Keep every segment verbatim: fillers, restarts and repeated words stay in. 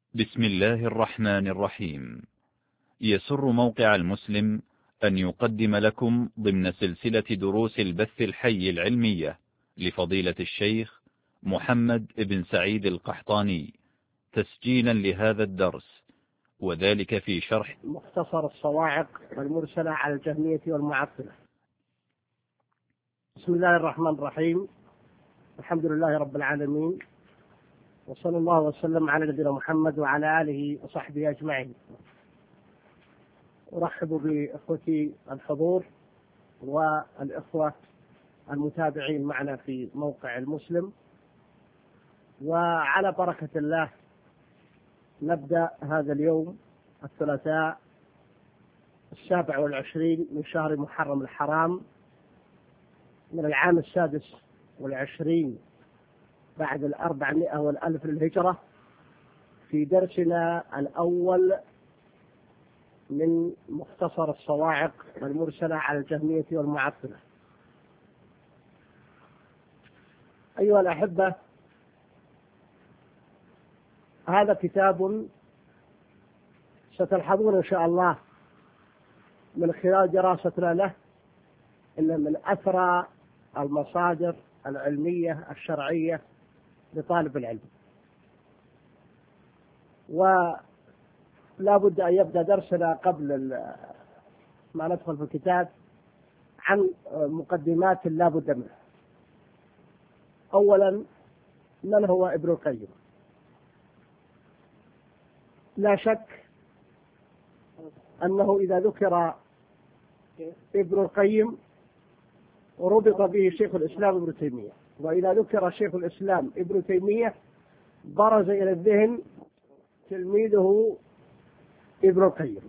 بسم الله الرحمن الرحيم. يسر موقع المسلم أن يقدم لكم ضمن سلسلة دروس البث الحي العلمية لفضيلة الشيخ محمد بن سعيد القحطاني تسجيلا لهذا الدرس، وذلك في شرح مختصر الصواعق المرسلة على الجهمية والمعطلة. بسم الله الرحمن الرحيم. الحمد لله رب العالمين، وصلى الله وسلم على نبينا محمد وعلى آله وصحبه أجمعين. أرحب بإخوتي الحضور والإخوة المتابعين معنا في موقع المسلم، وعلى بركة الله نبدأ هذا اليوم الثلاثاء السابع والعشرين من شهر محرم الحرام من العام السادس والعشرين بعد الأربعمائة والألف للهجرة، في درسنا الأول من مختصر الصواعق المرسلة على الجهمية والمعطلة. أيها الأحبة، هذا كتاب ستلحظون إن شاء الله من خلال دراستنا له إنه من أثرى المصادر العلمية الشرعية لطالب العلم، ولا بد أن يبدأ درسنا قبل ما ندخل في الكتاب عن مقدمات لا بد منها. أولا، من هو ابن القيم؟ لا شك أنه إذا ذكر ابن القيم ربط به شيخ الإسلام ابن تيمية، وإذا ذكر شيخ الإسلام ابن تيمية برز إلى الذهن تلميذه ابن القيم.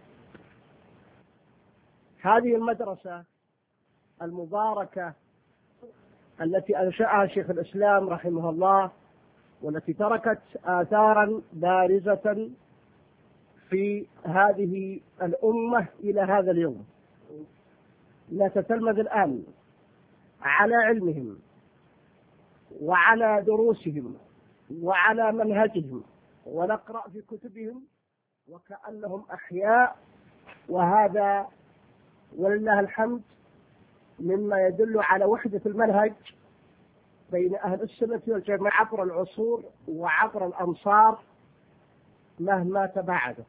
هذه المدرسة المباركة التي أنشأها شيخ الإسلام رحمه الله، والتي تركت آثارا بارزة في هذه الأمة إلى هذا اليوم، نتتلمذ الآن على علمهم وعلى دروسهم وعلى منهجهم، ونقرأ في كتبهم وكأنهم أحياء، وهذا ولله الحمد مما يدل على وحدة المنهج بين أهل السنة والجماعة عبر العصور وعبر الأمصار مهما تباعدت.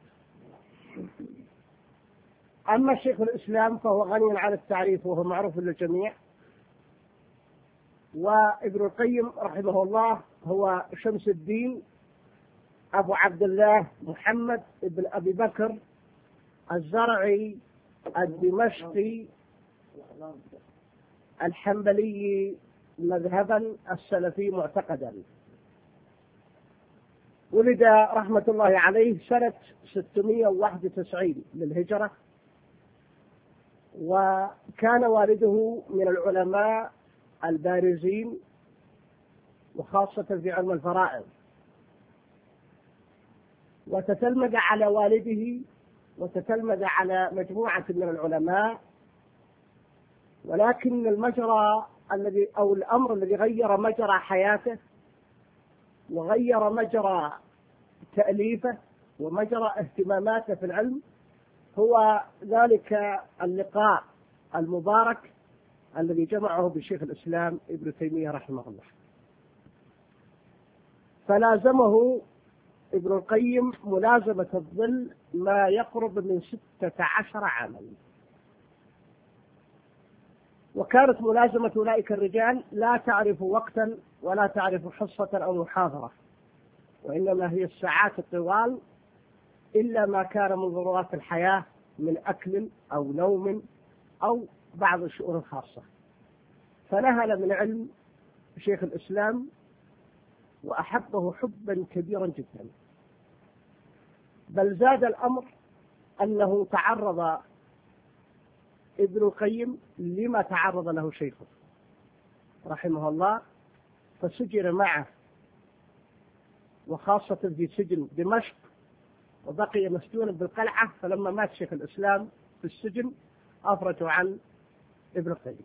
أما شيخ الإسلام فهو غني عن التعريف وهو معروف للجميع، وابن القيم رحمه الله هو شمس الدين أبو عبد الله محمد بن أبي بكر الزرعي الدمشقي الحنبلي مذهبا السلفي معتقدا. ولد رحمة الله عليه سنة ستمائة وواحد وتسعين للهجرة، وكان والده من العلماء البارزين وخاصة في علم الفرائض، وتتلمذ على والده وتتلمذ على مجموعة من العلماء، ولكن المجرى الذي أو الأمر الذي غير مجرى حياته وغير مجرى تأليفه ومجرى اهتماماته في العلم هو ذلك اللقاء المبارك الذي جمعه بشيخ الإسلام ابن تيمية رحمه الله. فلازمه ابن القيم ملازمة الظل ما يقرب من ستة عشر عاما، وكانت ملازمة أولئك الرجال لا تعرف وقتا ولا تعرف حصة أو محاضرة، وإنما هي الساعات الطوال إلا ما كان من ضرورات الحياة من أكل أو نوم أو بعض الشؤون الخاصة. فنهل من علم شيخ الإسلام وأحبه حبا كبيرا جدا، بل زاد الأمر أنه تعرض ابن القيم لما تعرض له شيخه رحمه الله، فسجن معه وخاصة في سجن دمشق، وبقي مسجونا بالقلعة. فلما مات شيخ الإسلام في السجن أفرجوا عن ابن القيم.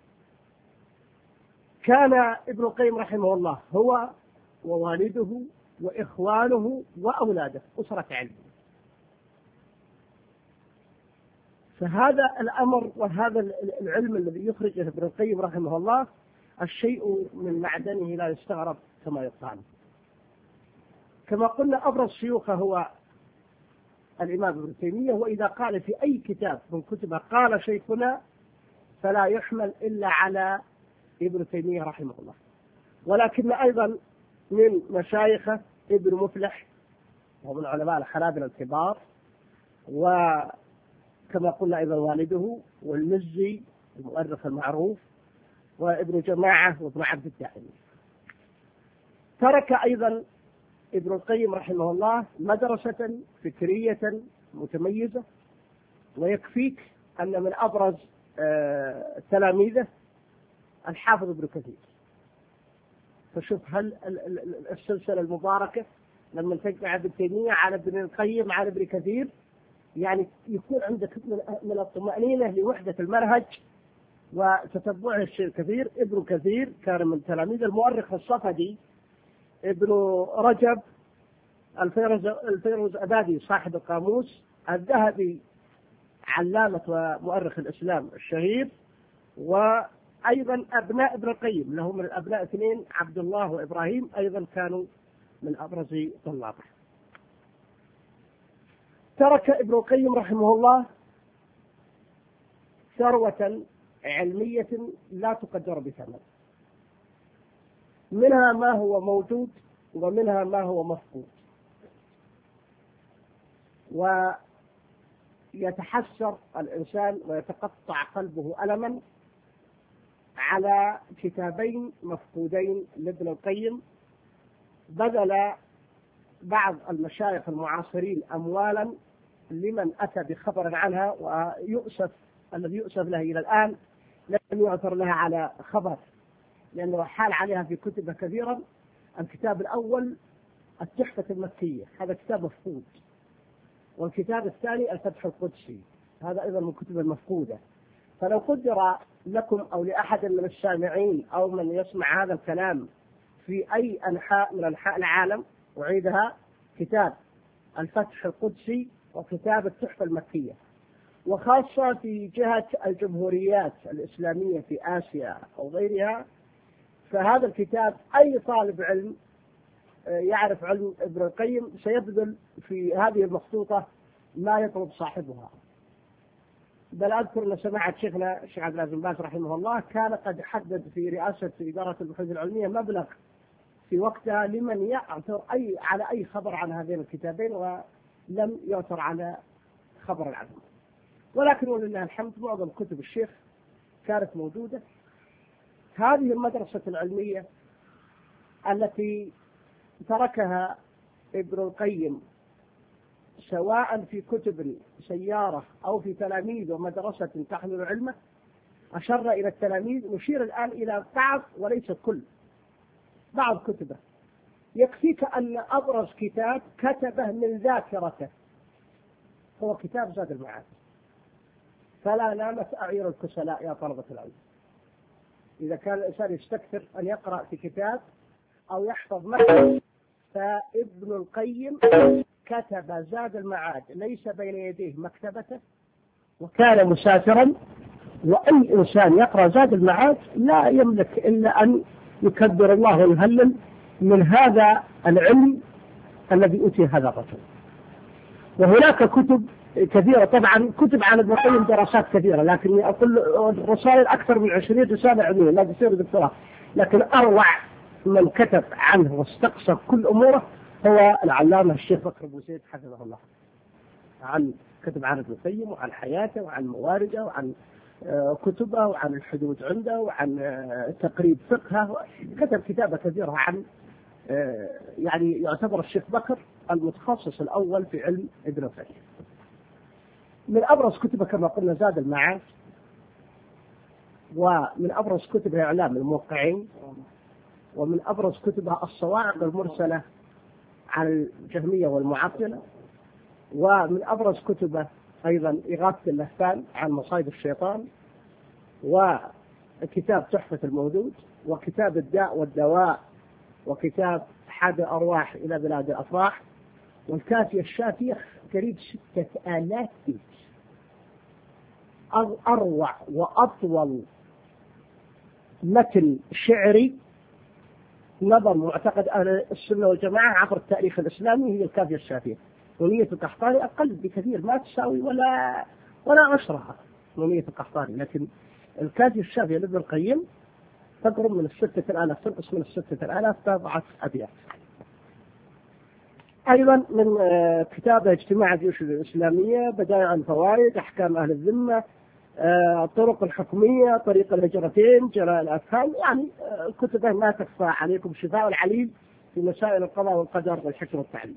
كان ابن القيم رحمه الله هو ووالده وإخوانه وأولاده، أسرة علم. فهذا الأمر وهذا العلم الذي يخرجه ابن القيم رحمه الله الشيء من معدنه لا يستغرب كما يقال. كما قلنا أبرز شيوخه هو الإمام ابن تيمية، وإذا قال في أي كتاب من كتبه قال شيخنا فلا يحمل إلا على ابن تيمية رحمه الله. ولكن أيضا من مشايخه ابن مفلح ومن علماء الحنابلة الكبار، وكما قلنا أيضا والده والمزي المؤرخ المعروف، وابن جماعة وابن عبد الدائم. ترك أيضا ابن القيم رحمه الله مدرسة فكرية متميزة، ويكفيك أن من أبرز تلاميذه الحافظ ابن كثير. فشوف هل السلسلة المباركة لما تجمع ابن تيمية على ابن القيم على ابن كثير، يعني يكون عندك من الطمأنينة لوحدة المنهج وتتبعه الشيء الكثير. ابن كثير كان من تلاميذ المؤرخ الصفدي ابن رجب الفيروز الفيروز أبادي صاحب القاموس، الذهبي علامة ومؤرخ الإسلام الشهير، وأيضا أبناء ابن القيم له من الأبناء اثنين عبد الله وإبراهيم أيضا كانوا من أبرز طلابه. ترك ابن القيم رحمه الله ثروة علمية لا تقدر بثمن، منها ما هو موجود ومنها ما هو مفقود. ويتحسر الإنسان ويتقطع قلبه ألما على كتابين مفقودين لابن القيم بذل بعض المشايخ المعاصرين أموالا لمن أتى بخبر عنها، ويؤسف الذي يؤسف له إلى الآن لم يعثر لها على خبر، لأنه حال عليها في كتب كثيرا. الكتاب الأول التحفة المكية، هذا كتاب مفقود، والكتاب الثاني الفتح القدسي، هذا أيضا من الكتب المفقودة. فلو قدر لكم أو لأحد من السامعين أو من يسمع هذا الكلام في أي أنحاء من أنحاء العالم أعيدها، كتاب الفتح القدسي وكتاب التحفة المكية، وخاصة في جهة الجمهوريات الإسلامية في آسيا أو غيرها، فهذا الكتاب أي طالب علم يعرف علم ابن القيم سيبذل في هذه المخطوطة ما يطلب صاحبها. بل أذكر أن سمعت شيخنا الشيخ عبد العزيز بن باز رحمه الله كان قد حدد في رئاسة إدارة البحوث العلمية مبلغ في وقتها لمن يعثر أي على أي خبر عن هذين الكتابين، ولم يعثر على خبر العدم. ولكن ولله الحمد معظم كتب الشيخ كانت موجودة. هذه المدرسة العلمية التي تركها ابن القيم سواء في كتب سيارة أو في تلاميذ ومدرسة تحمل علمه، أشر إلى التلاميذ. نشير الآن إلى بعض وليس كل بعض كتبه. يكفيك أن أبرز كتاب كتبه من ذاكرته هو كتاب زاد المعاد. فلا نامت أعير الكسلاء يا طلبة العلم. إذا كان الإنسان يستكثر أن يقرأ في كتاب أو يحفظ مثلا، فابن القيم كتب زاد المعاد ليس بين يديه مكتبته، وكان مسافرا، وأي إنسان يقرأ زاد المعاد لا يملك إلا أن يكبر الله ويهلل من هذا العلم الذي أوتي هذا الرجل. وهناك كتب كثيرة، طبعا كتب عن ابن القيم دراسات كثيرة، لكن أقول الرسائل أكثر من عشرين رسالة علمية لا تصير دكتوراه، لكن أروع من كتب عنه واستقصى كل أموره هو العلامة الشيخ بكر بن زيد حفظه الله. عن كتب عن ابن القيم وعن حياته وعن موارده وعن كتبه وعن الحدود عنده وعن تقريب فقهه، كتب كتابة كثيرة عن، يعني يعتبر الشيخ بكر المتخصص الأول في علم ابن القيم. من أبرز كتبه كما قلنا زاد المعاد، ومن أبرز كتبه إعلام الموقعين، ومن أبرز كتبها الصواعق المرسلة عن الجهمية والمعطلة، ومن أبرز كتبه أيضا إغاثة اللهفان عن مصائد الشيطان، وكتاب تحفة المولود، وكتاب الداء والدواء، وكتاب أحد أرواح إلى بلاد الأفراح. والكافية الشافية قريب ستة آلاف بيت، أروع وأطول متن شعري نظم معتقد أهل السنة والجماعة عبر التاريخ الإسلامي هي الكافية الشافية. نونية القحطاني أقل بكثير، ما تساوي ولا ولا عشرها نونية القحطاني، لكن الكافية الشافية لابن القيم تقرب من الستة الآلاف، تنقص من الستة الآلاف بضعة أبيات. أيضا من كتابه اجتماع الجيوش الإسلامية، بدائع الفوائد، أحكام أهل الذمة، الطرق الحكمية، طريق الهجرتين، جلاء الأفهام، يعني كتبه ما تخفى عليكم، شفاء العليل في مسائل القضاء والقدر والحكم والتعليم.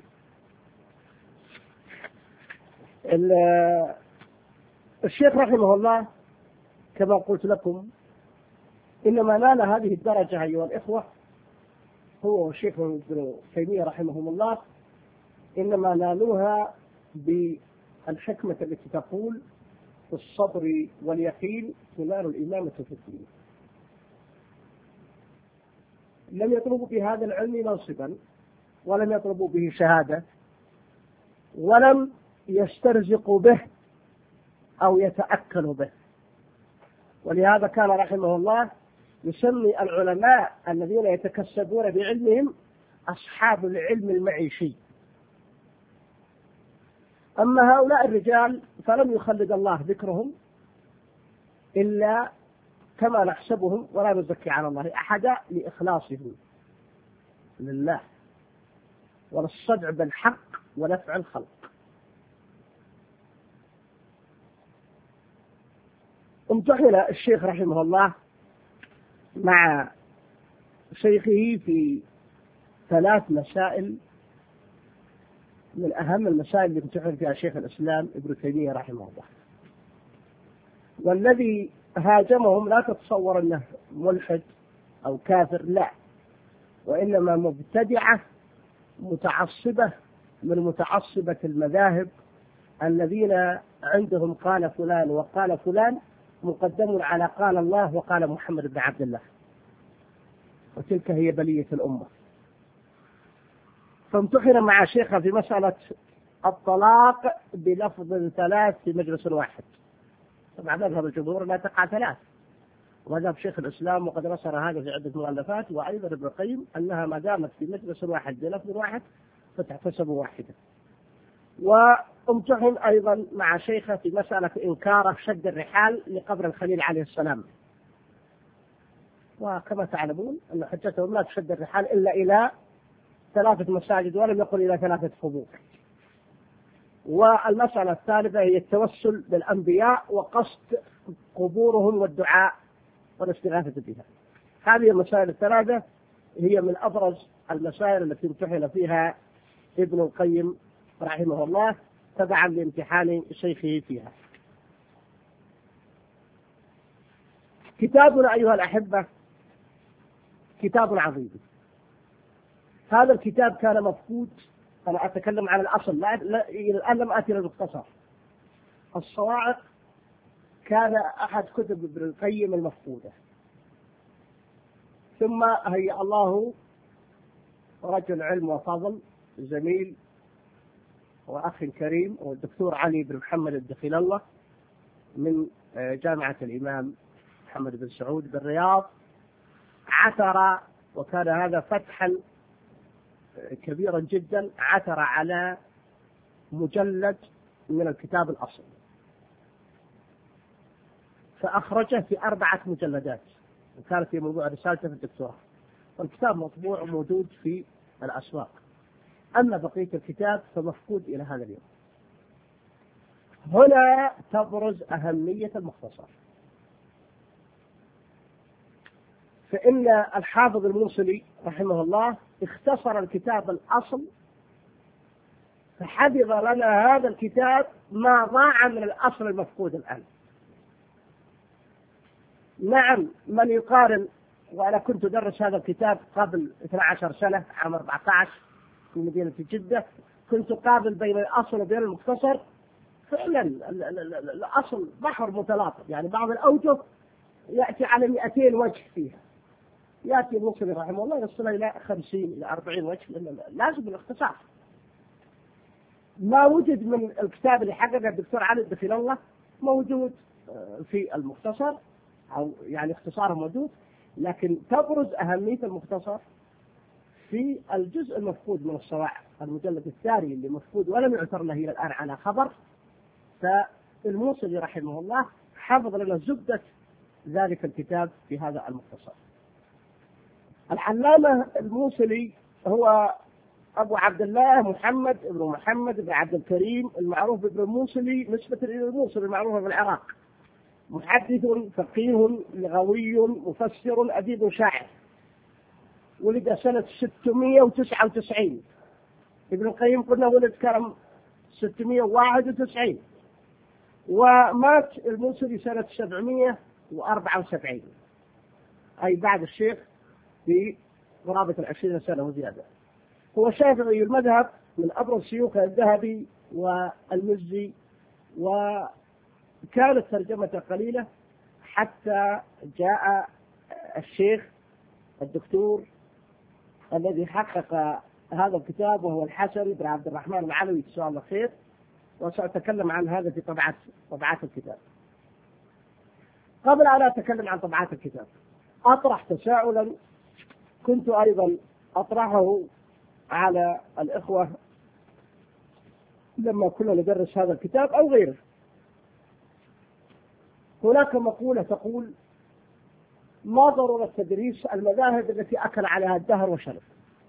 الشيخ رحمه الله كما قلت لكم إنما نال هذه الدرجة أيها الإخوة هو الشيخ ابن تيمية رحمه الله، إنما نالوها بالحكمة التي تقول الصبر واليقين ثمار الإمامة في الدين. لم يطلبوا بهذا العلم منصبا، ولم يطلبوا به شهادة، ولم يسترزقوا به أو يتأكلوا به. ولهذا كان رحمه الله يسمي العلماء الذين يتكسبون بعلمهم أصحاب العلم المعيشي. أما هؤلاء الرجال فلم يخلد الله ذكرهم إلا كما نحسبهم، ولا نزكي على الله أحدا، لإخلاصهم لله وللصدع بالحق ونفع الخلق. امتحن الشيخ رحمه الله مع شيخه في ثلاث مسائل من أهم المسائل اللي امتحن فيها شيخ الإسلام ابن تيمية رحمه الله. والذي هاجمهم لا تتصور أنه ملحد أو كافر، لا، وإنما مبتدعة متعصبة من متعصبة المذاهب الذين عندهم قال فلان وقال فلان مقدم على قال الله وقال محمد بن عبد الله، وتلك هي بلية الأمة. فامتحن مع شيخه في مسألة الطلاق بلفظ ثلاث في مجلس واحد. طبعا مذهب الجمهور لا تقع ثلاث، ومذهب شيخ الإسلام وقد نصر هذا في عدة مؤلفات، وأيضا ابن القيم أنها ما دامت في مجلس واحد بلفظ واحد فتحتسب واحدة. وامتحن أيضا مع شيخه في مسألة إنكاره شد الرحال لقبر الخليل عليه السلام، وكما تعلمون أن حجتهم لا تشد الرحال إلا إلى ثلاثة مساجد، ولم يقل إلى ثلاثة قبور. والمسألة الثالثة هي التوسل بالأنبياء وقصد قبورهم والدعاء والاستغاثة بها. هذه المسائل الثلاثة هي من أبرز المسائل التي امتحن فيها ابن القيم رحمه الله تبعا لامتحان شيخه فيها. كتابنا أيها الأحبة كتاب عظيم. هذا الكتاب كان مفقود، أنا أتكلم عن الأصل، لا الآن لم آتي للمختصر. الصواعق كان أحد كتب ابن القيم المفقودة، ثم هيأ الله رجل علم وفضل زميل وأخ كريم والدكتور علي بن محمد الدخيل الله من جامعة الإمام محمد بن سعود بالرياض، عثر، وكان هذا فتحا كبيرا جدا، عثر على مجلد من الكتاب الأصل فأخرجه في أربعة مجلدات، وكانت في موضوع رسالته في الدكتوراه، والكتاب مطبوع وموجود في الأسواق. أما بقية الكتاب فمفقود إلى هذا اليوم. هنا تبرز أهمية المختصر، فإن الحافظ الموصلي رحمه الله اختصر الكتاب الأصل، فحفظ لنا هذا الكتاب ما ضاع من الأصل المفقود الآن. نعم، من يقارن، وأنا كنت أدرس هذا الكتاب قبل اثنتي عشرة سنة، عام أربعة عشر في مدينة جدة، كنت قابل بين الأصل وبين المختصر. فعلا الأصل بحر متلاطم، يعني بعض الأوجه يأتي على مئتين وجه فيها، يأتي الموصلي رحمه الله يصل إلى خمسين إلى أربعين وجه، لازم الاختصار. ما وجد من الكتاب اللي حققه الدكتور علي الدخيل الله موجود في المختصر، أو يعني اختصاره موجود، لكن تبرز أهمية المختصر في الجزء المفقود من الصواعق، المجلد الثاني اللي مفقود ولم يعثر له إلى الآن على خبر. فالموصلي رحمه الله حفظ لنا زبدة ذلك الكتاب في هذا المختصر. العلامة الموصلي هو أبو عبد الله محمد بن محمد بن عبد الكريم المعروف بابن الموصلي نسبة إلى الموصل المعروفة في العراق، محدث فقيه لغوي مفسر أديب شاعر، ولد سنة ستمائة وتسعة وتسعين. ابن القيم قلنا ولد كرم ستمائة وواحد وتسعين، ومات الموصلي سنة سبعمائة وأربعة وسبعين، أي بعد الشيخ بقرابة العشرين سنة وزيادة. هو شافعي المذهب من أبرز شيوخ الذهبي والمزي، وكانت ترجمته قليلة حتى جاء الشيخ الدكتور الذي حقق هذا الكتاب وهو الحسن بن عبد الرحمن العلوي، جزاه الله خير، وسأتكلم عن هذا في طبعات طبعات الكتاب. قبل أن أتكلم عن طبعات الكتاب أطرح تساؤلا كنت أيضا أطرحه على الإخوة لما كنا ندرس هذا الكتاب أو غيره. هناك مقولة تقول: ما ضرورة تدريس المذاهب التي أكل عليها الدهر وشرب؟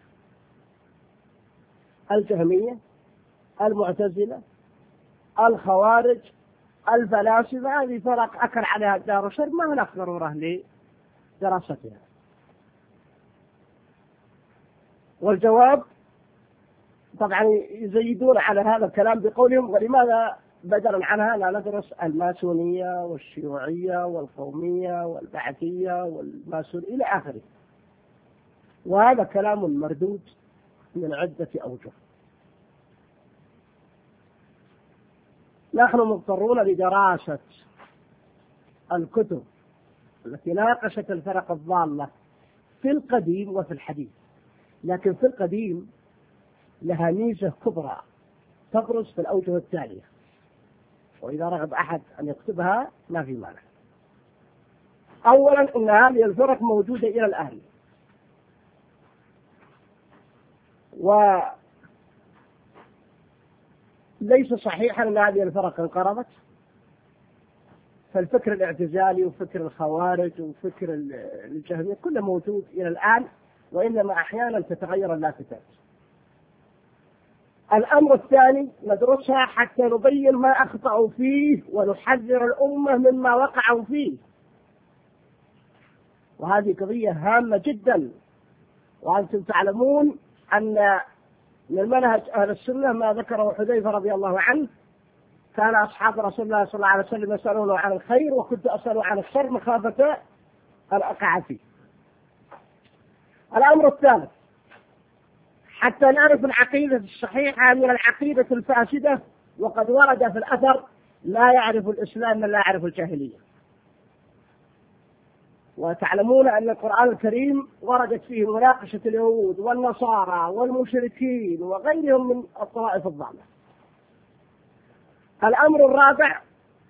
الجهمية، المعتزلة، الخوارج، الفلاسفة، هذه فرق أكل عليها الدهر وشرب، ما هناك ضرورة لدراستها. والجواب طبعا يزيدون على هذا الكلام بقولهم: ولماذا بدلا عنها لا ندرس الماسونية والشيوعية والقومية والبعثية والماسون إلى آخره. وهذا كلام مردود من عدة أوجه. نحن مضطرون لدراسة الكتب التي ناقشت الفرق الضالة في القديم وفي الحديث، لكن في القديم لها ميزة كبرى تبرز في الأوجه التالية، وإذا رغب أحد أن يكتبها ما في مانع. أولا، إن هذه الفرق موجودة إلى الآن، وليس صحيحا أن هذه الفرق انقرضت. فالفكر الاعتزالي وفكر الخوارج وفكر الجهمية كله موجود إلى الآن، وإنما أحيانا تتغير اللافتات. الأمر الثاني، ندرسها حتى نبين ما أخطأوا فيه ونحذر الأمة مما وقعوا فيه، وهذه قضية هامة جدا. وأنتم تعلمون أن من منهج أهل السنة ما ذكره حذيفة رضي الله عنه: كان أصحاب رسول الله صلى الله عليه وسلم يسألونه عن الخير وكنت أسأله عن الشر مخافة أن أقع فيه. الأمر الثالث، حتى نعرف العقيدة الصحيحة من العقيدة الفاسدة، وقد ورد في الأثر: لا يعرف الإسلام من لا يعرف الجاهلية. وتعلمون أن القرآن الكريم وردت فيه مناقشة اليهود والنصارى والمشركين وغيرهم من الطوائف الضالة. الأمر الرابع،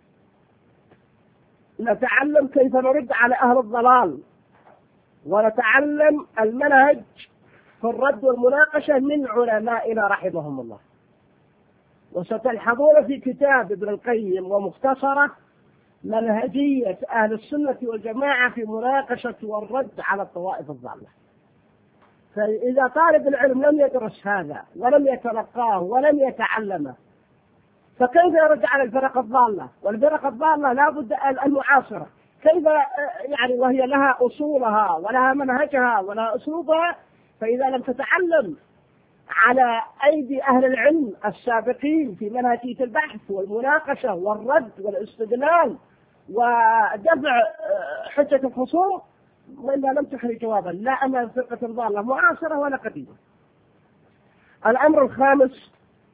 نتعلم كيف نرد على أهل الضلال، ونتعلم المنهج في الرد والمناقشة من علمائنا رحمهم الله. وستلحظون في كتاب ابن القيم ومختصرة منهجية أهل السنة والجماعة في مناقشة والرد على الطوائف الضالة. فإذا طالب العلم لم يدرس هذا ولم يتلقاه ولم يتعلمه، فكيف يرد على الفرق الضالة؟ والفرق الضالة لا بد المعاصرة، كيف يعني وهي لها أصولها ولها منهجها ولها أسلوبها. فإذا لم تتعلم على أيدي أهل العلم السابقين في منهجية البحث والمناقشة والرد والاستدلال ودفع حجة الخصوم، وإلا لم تخرج جوابا لا أمام فرقة ضالة معاصرة ولا قديمة. الأمر الخامس،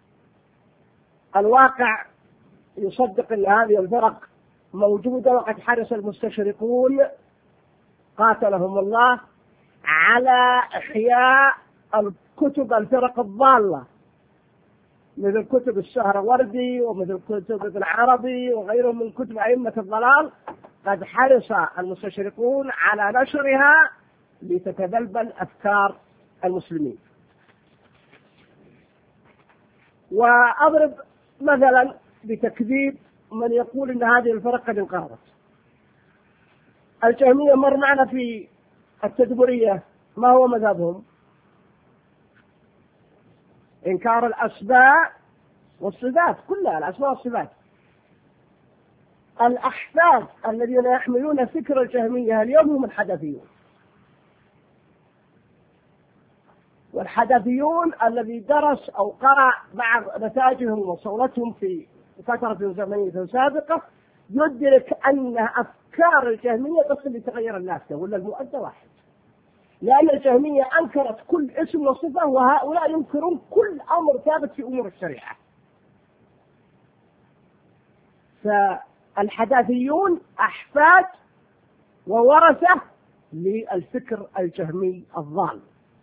الواقع يصدق أن هذه الفرق موجودة، وقد حرص المستشرقون قاتلهم الله على إحياء الكتب الفرق الضالة مثل كتب السهروردي ومثل كتب ابن عربي وغيره من كتب أئمة الضلال، قد حرص المستشرقون على نشرها لتتبلبل أفكار المسلمين. وأضرب مثلا بتكذيب من يقول إن هذه الفرق قد انقرضت. الجهمية مر معنا في التدبرية ما هو مذهبهم؟ إنكار الأسماء والصفات كلها، الأسماء والصفات. الأحفاد الذين يحملون فكر الجهمية اليوم هم الحدثيون، والحدثيون الذي درس أو قرأ بعض نتائجهم وصولتهم في فترة زمنية سابقة يدرك أن أفكار الجهمية بس اللي تغير الناس ولا المؤدى واحد، لأن الجهمية أنكرت كل اسم وصفة، وهؤلاء ينكرون كل أمر ثابت في أمور الشريعة. فالحداثيون أحفاد وورثة للفكر الجهمي الضال.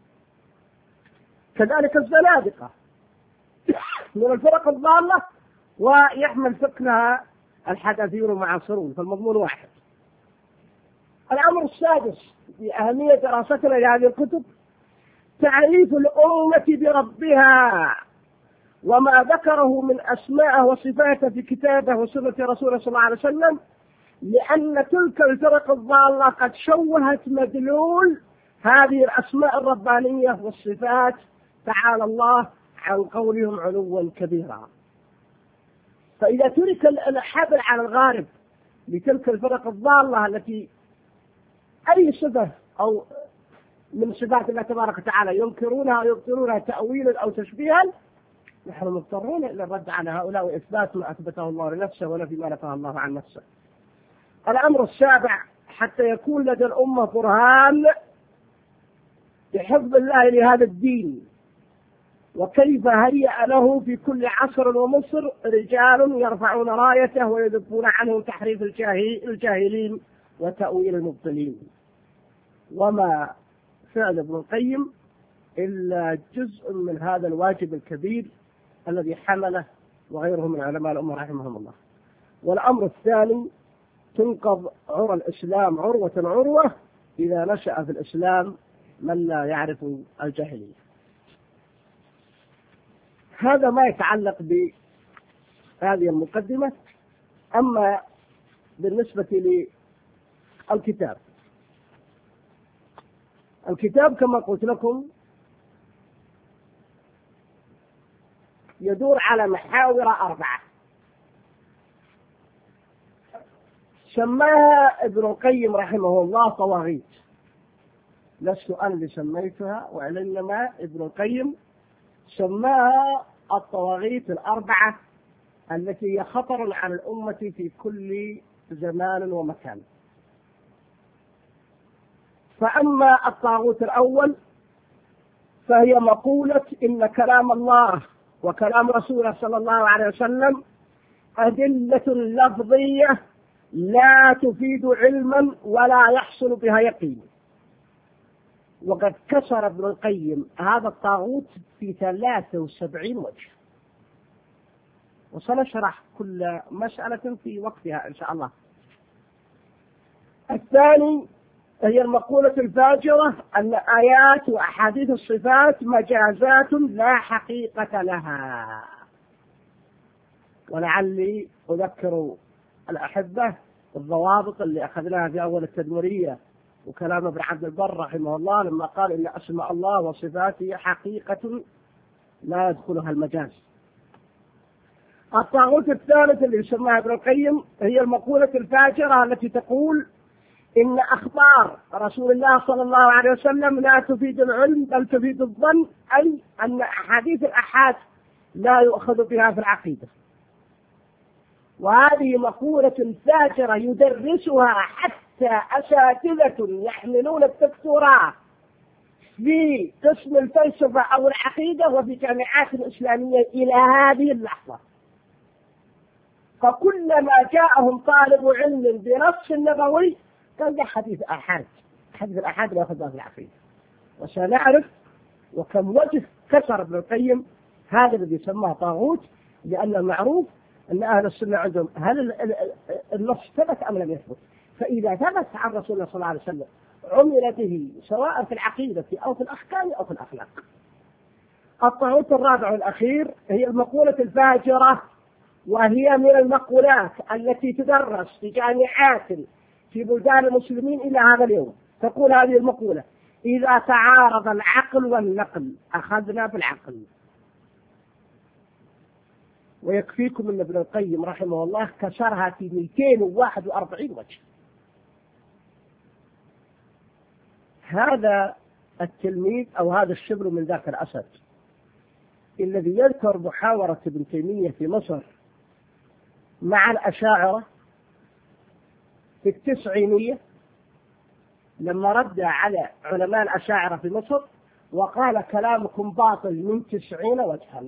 كذلك الزنادقة من الفرق الضالة ويحمل فكرها الحداثيون المعاصرون، فالمضمون واحد. الأمر السادس بأهمية دراستنا لهذه الكتب تعريف الأمة بربها وما ذكره من أسماءه وصفاته في كتابه وسنة رسوله صلى الله عليه وسلم، لأن تلك الفرق الضالة قد شوهت مدلول هذه الأسماء الربانية والصفات، تعالى الله عن قولهم علوا كبيرا. فإذا ترك الحبل على الغارب لتلك الفرق الضالة التي أي صفة أو من صفات الله تبارك وتعالى ينكرونها ويبطلونها تأويلا أو تشبيها، نحن مضطرون إلى الرد على هؤلاء وإثبات ما أثبته الله لنفسه ونفي ما نفاه الله عن نفسه. الأمر السابع حتى يكون لدى الأمة برهان بحفظ الله لهذا الدين وكيف هيأ له في كل عصر ومصر رجال يرفعون رايته ويذبون عنه تحريف الجاهلين وتأويل المبطلين. وما فعل ابن القيم إلا جزء من هذا الواجب الكبير الذي حمله وغيره من علماء الأمة رحمهم الله. والأمر الثاني تنقض عرى الإسلام عروة عروة إذا نشأ في الإسلام من لا يعرف الجاهلية. هذا ما يتعلق بهذه المقدمة. أما بالنسبة للكتاب، الكتاب كما قلت لكم يدور على محاور أربعة سماها ابن القيم رحمه الله طواغيت. لست أنا اللي سميتها وإنما ابن القيم سماها الطواغيت الأربعة التي هي خطر على الأمة في كل زمان ومكان. فأما الطاغوت الأول فهي مقولة إن كلام الله وكلام رسوله صلى الله عليه وسلم أدلة لفظية لا تفيد علما ولا يحصل بها يقين. وقد كسر ابن القيم هذا الطاغوت في ثلاثة وسبعين وجه، وسنشرح كل مسألة في وقتها إن شاء الله. الثاني هي المقولة الفاجرة أن آيات وأحاديث الصفات مجازات لا حقيقة لها. ولعلي أذكر الأحبة الضوابط اللي أخذناها في أول التدمرية وكلام ابن عبد البر رحمه الله لما قال إن أسماء الله وصفاته حقيقة لا يدخلها المجاز. الطاغوت الثالث اللي يسمىها ابن القيم هي المقولة الفاجرة التي تقول إن أخبار رسول الله صلى الله عليه وسلم لا تفيد العلم بل تفيد الظن، أي أن أحاديث الأحاد لا يؤخذ بها في العقيدة. وهذه مقولة فاجرة يدرسها حتى أساتذة يحملون الدكتوراه في قسم الفلسفة أو العقيدة وفي جامعات إسلامية إلى هذه اللحظة. فكلما جاءهم طالب علم بنص نبوي قال ده حديث أحاد، حديث الأحاد لا يأخذ بها في العقيدة. وسنعرف وكم وجه كسر ابن القيم هذا الذي سماه طاغوت، لأن المعروف أن أهل السنة عندهم هل النص ثبت أم لم يثبت. فإذا ثبت عن رسول الله صلى الله عليه وسلم عمل به سواء في العقيدة أو في الأحكام أو في الأخلاق. الطاغوت الرابع والأخير هي المقولة الفاجرة، وهي من المقولات التي تدرس في جامعات في بلدان المسلمين إلى هذا اليوم. تقول هذه المقولة: إذا تعارض العقل والنقل أخذنا بالعقل. ويكفيكم أن ابن القيم رحمه الله كسرها في مئتين وواحد وأربعين وجه. هذا التلميذ أو هذا الشبل من ذاك الأسد الذي يذكر محاورة ابن تيمية في مصر مع الأشاعرة في التسعينية لما رد على علماء الأشاعرة في مصر وقال: كلامكم باطل من تسعين وجها.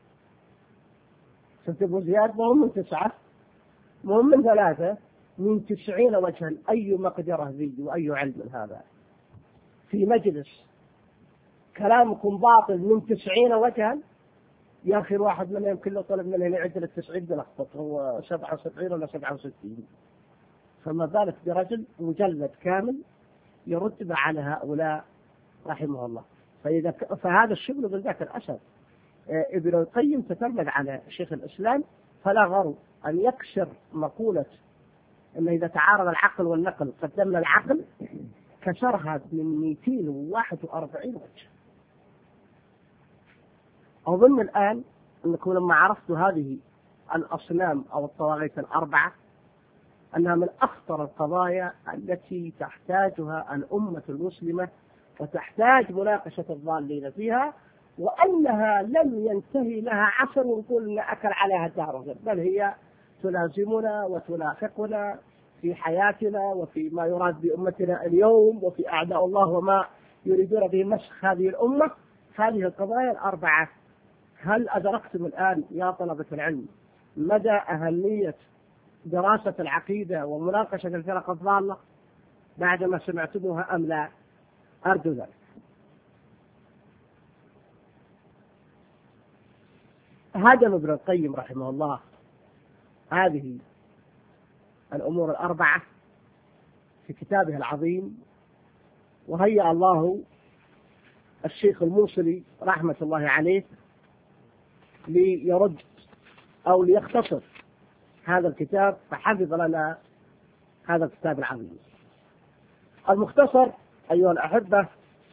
شفت أبو زياد؟ مهم من تسعة، مهم من ثلاثة، من تسعين وجها. أي مقدرة ذي وأي علم هذا في مجلس كلامكم باطل من تسعين وجها؟ يا أخي الواحد منهم يمكن له طلب منه يعدل التسعين بلخبط، هو سبعة وسبعين ولا سبعة وستين، فما بالك برجل مجلد كامل يرتب على هؤلاء رحمه الله. فإذا ك... فهذا الشغل بالذات الأسد. ابن القيم تتلمذ على شيخ الإسلام، فلا غرو أن يكسر مقولة أن إذا تعارض العقل والنقل قدمنا العقل، كسرها من مئتين وواحد وأربعين وجه. أظن الآن أنكم لما عرفتوا هذه الأصنام أو الطواغيت الأربعة أنها من أخطر القضايا التي تحتاجها الأمة المسلمة وتحتاج مناقشة الضالين فيها، وأنها لم ينتهي لها عصر ونقول أن أكل عليها الدهر، بل هي تلازمنا وتلاحقنا في حياتنا وفي ما يراد بأمتنا اليوم وفي أعداء الله وما يريدون به مسخ هذه الأمة. هذه القضايا الأربعة، هل أدركتم الآن يا طلبة العلم مدى أهمية دراسة العقيدة ومناقشة الفرق الضالة بعدما سمعتموها أم لا؟ أرجو ذلك. هدم ابن القيم رحمه الله هذه الأمور الأربعة في كتابه العظيم، وهيأ الله الشيخ الموصلي رحمة الله عليه ليرد أو ليختصر هذا الكتاب، فحفظ لنا هذا الكتاب العظيم. المختصر أيها الأحبة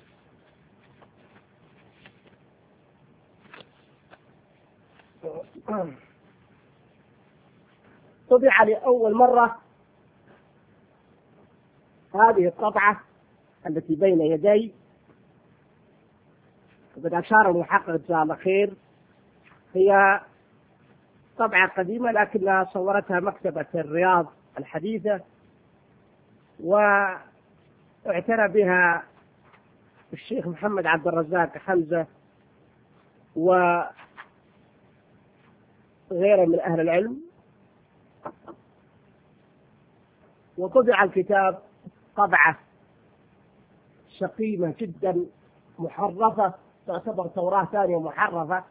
طبع لأول مرة هذه الطبعة التي بين يدي، وقد أشار المحقق جزاه الله خير، هي طبعة قديمة لكنها صورتها مكتبة الرياض الحديثة، واعتنى بها الشيخ محمد عبد الرزاق حمزة وغيره من أهل العلم. وطبع الكتاب طبعة سقيمة جدا محرفة، تعتبر توراة ثانية محرفة.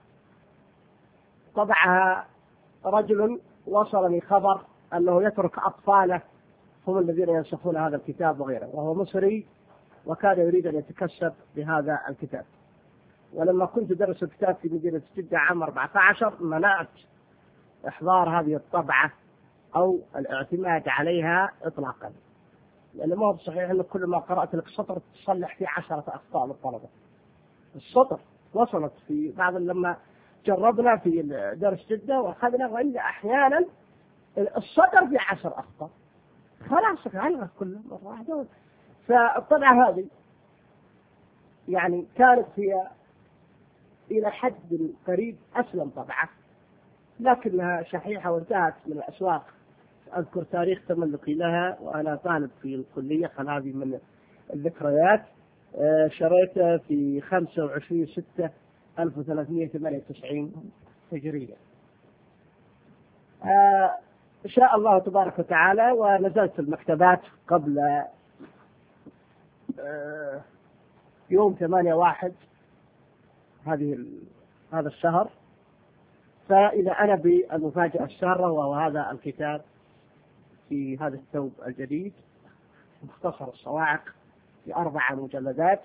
طبعها رجل وصلني خبر أنه يترك أطفاله هم الذين ينسخون هذا الكتاب وغيره، وهو مصري وكان يريد أن يتكسب بهذا الكتاب. ولما كنت درس الكتاب في مدينة جدة عام أربعة عشر منعت إحضار هذه الطبعة أو الاعتماد عليها إطلاقا، لأن ما هو صحيح أن كل ما قرأت لك سطر تصلح فيه عشرة أخطاء للطلبة. السطر وصلت في بعض لما جربنا في درس جدة وأخذنا، وإن أحيانا السطر في عشر أخطاء خلاص علقت كلها مرة واحدة. فالطبعة هذه يعني كانت هي إلى حد قريب أسلم طبعة، لكنها شحيحة وانتهت من الأسواق. أذكر تاريخ تملكي لها وأنا طالب في الكلية، خل هذه من الذكريات، شريتها في خمسة وعشرين ستة ألف وثلاثمائة وثمانية وتسعين هجرية. شاء الله تبارك وتعالى ونزلت المكتبات قبل يوم ثمانية واحد هذه هذا الشهر. فإذا أنا بالمفاجأة السارة، وهو هذا الكتاب في هذا الثوب الجديد مختصر الصواعق في أربع مجلدات،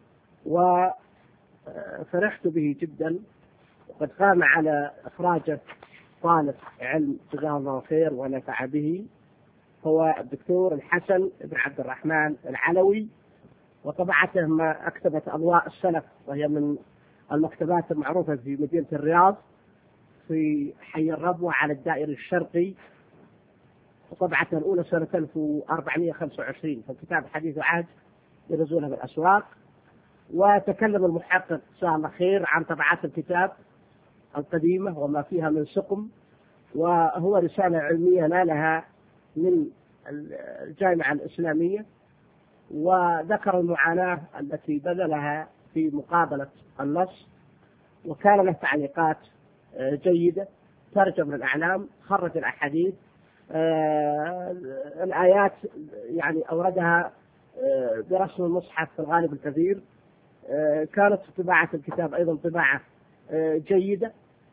وفرحت به جدا. وقد قام على إخراجه طالب علم جزاه الله خير ونفع به، هو الدكتور الحسن بن عبد الرحمن العلوي، وطبعته ما أكتبت أضواء السلف، وهي من المكتبات المعروفة في مدينة الرياض في حي الربوة على الدائري الشرقي، وطبعته الأولى سنة ألف وأربعمائة وخمسة وعشرين، فالكتاب حديث عهد ينزلونه بالأسواق. وتكلم المحقق جزاه الله خير عن طبعات الكتاب القديمة وما فيها من سقم، وهو رسالة علمية نالها من الجامعة الإسلامية، وذكر المعاناة التي بذلها في مقابلة النص، وكان له تعليقات جيدة، ترجم الأعلام، خرج الأحاديث، آه الآيات يعني أوردها آه برسم المصحف في الغالب الكثير. آه كانت طباعة الكتاب أيضا طباعة آه جيدة.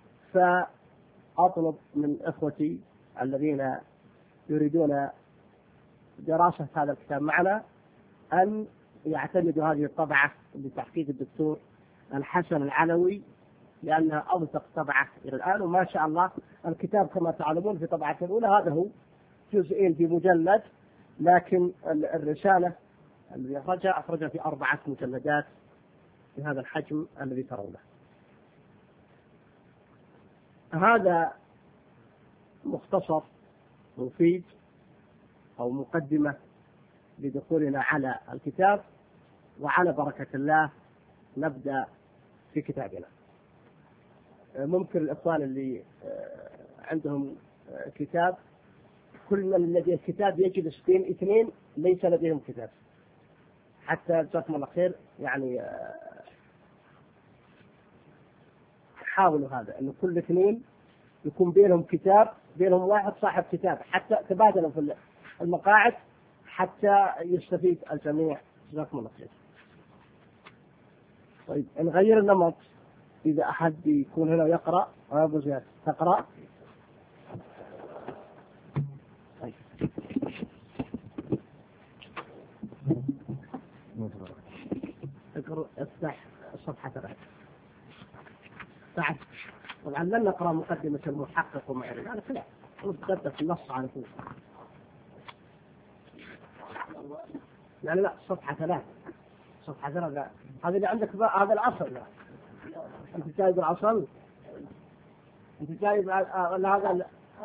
فأطلب من إخوتي الذين يريدون دراسة هذا الكتاب معنا أن يعتمدوا هذه الطبعة بتحقيق الدكتور الحسن العلوي، لأنها أوثق طبعة إلى الآن. وما شاء الله الكتاب كما تعلمون في طبعة الأولى هذا هو جزئين في مجلد، لكن الرسالة الذي أخرجها أخرجها في أربعة مجلدات بهذا الحجم الذي ترونه. هذا مختصر مفيد أو مقدمة لدخولنا على الكتاب، وعلى بركة الله نبدأ في كتابنا. ممكن الإخوان اللي عندهم كتاب، كل من لديه كتاب يجلس بين اثنين ليس لديهم كتاب، حتى جزاكم الله خير يعني حاولوا هذا، أن كل اثنين يكون بينهم كتاب، بينهم واحد صاحب كتاب، حتى تبادلوا في المقاعد حتى يستفيد الجميع. جزاكم الله خير. طيب نغير النمط، إذا أحد يكون هنا يقرأ. أبو زياد تقرأ. طيب. اقرأ، افتح الصفحة ثلاثة. بعد طبعا لن نقرأ مقدمة المحقق وما إلى ذلك، لا نبدأ في النص على طول. يعني لا، صفحة ثلاثة، صفحة ثلاثة هذا اللي عندك بقى، هذا الأصل. لا أنت جايب الأصل، أنت جايب ولا هذا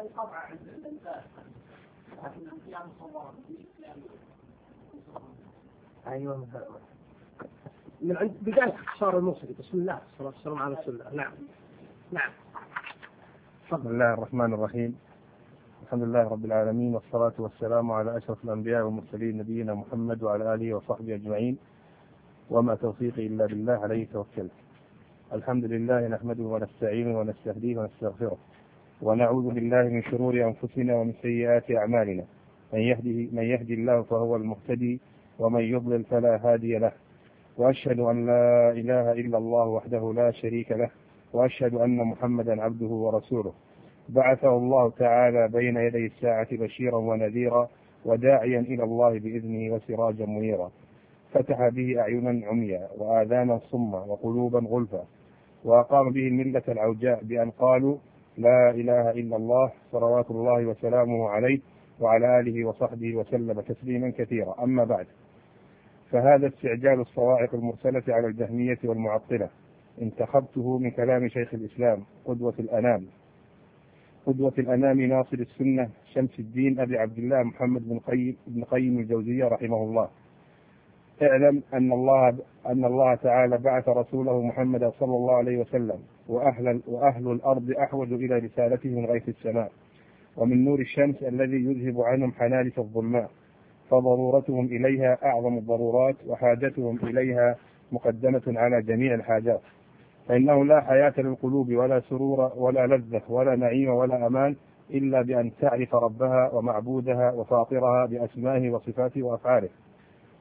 أيوة من عند بداية اختصار المصري. بسم الله والصلاة والسلام على رسول الله. نعم نعم. بسم الله الرحمن الرحيم. الحمد لله رب العالمين، والصلاة والسلام على أشرف الأنبياء والمرسلين نبينا محمد وعلى آله وصحبه أجمعين، وما توفيقي إلا بالله عليه توكلت. الحمد لله نحمده ونستعينه ونستهديه ونستغفره، ونعوذ بالله من شرور أنفسنا ومن سيئات أعمالنا. من يهده من يهدي الله فهو المهتدي، ومن يضلل فلا هادي له. وأشهد أن لا إله إلا الله وحده لا شريك له، وأشهد أن محمدا عبده ورسوله. بعثه الله تعالى بين يدي الساعة بشيرا ونذيرا، وداعيا إلى الله بإذنه وسراجا منيرا. فتح به أعينا عميا وآذانا صما وقلوبا غلفا، وأقام به الملة العوجاء بأن قالوا لا إله إلا الله، صلوات الله وسلامه عليه وعلى آله وصحبه وسلم تسليما كثيرا. أما بعد، فهذا استعجال الصواعق المرسلة على الجهمية والمعطلة انتخبته من كلام شيخ الإسلام قدوة الأنام قدوة الأنام ناصر السنة شمس الدين أبي عبد الله محمد بن قيم بن قيم الجوزية رحمه الله. اعلم أن الله أن الله تعالى بعث رسوله محمد صلى الله عليه وسلم، وأهل وأهل الأرض أحوج إلى رسالته من غيث السماء، ومن نور الشمس الذي يذهب عنهم حنادف الظلماء، فضرورتهم إليها أعظم الضرورات، وحاجتهم إليها مقدمة على جميع الحاجات. فإنه لا حياة للقلوب ولا سرور ولا لذة ولا نعيم ولا أمان إلا بأن تعرف ربها ومعبودها وفاطرها بأسمائه وصفاته وأفعاله.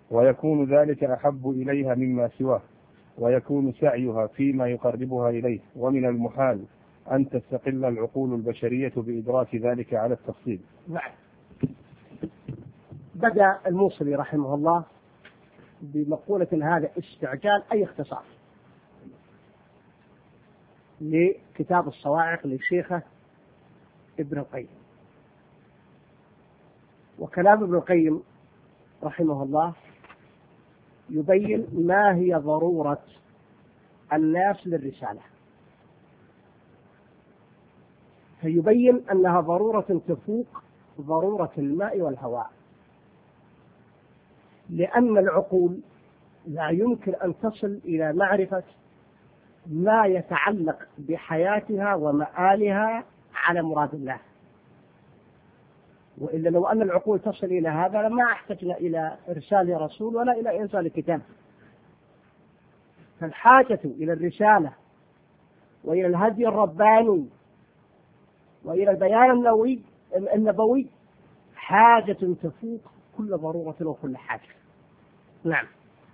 ويكون ذلك أحب إليها مما سواه، ويكون سعيها فيما يقربها إليه، ومن المحال أن تستقل العقول البشرية بإدراك ذلك على التفصيل. نعم. بدأ الموصلي رحمه الله بمقولة هذا استعجال أي اختصار لكتاب الصواعق لشيخه ابن القيم. وكلام ابن القيم رحمه الله يبين ما هي ضرورة الناس للرسالة، فيبين أنها ضرورة تفوق ضرورة الماء والهواء، لأن العقول لا يمكن أن تصل إلى معرفة ما يتعلق بحياتها ومآلها على مراد الله، وإلا لو أن العقول تصل إلى هذا لما احتجنا إلى إرسال رسول ولا إلى إرسال كتاب. فالحاجة إلى الرسالة وإلى الهدي الرباني وإلى البيان النبوي النبوي حاجة تفوق كل ضرورة وكل حاجة. نعم.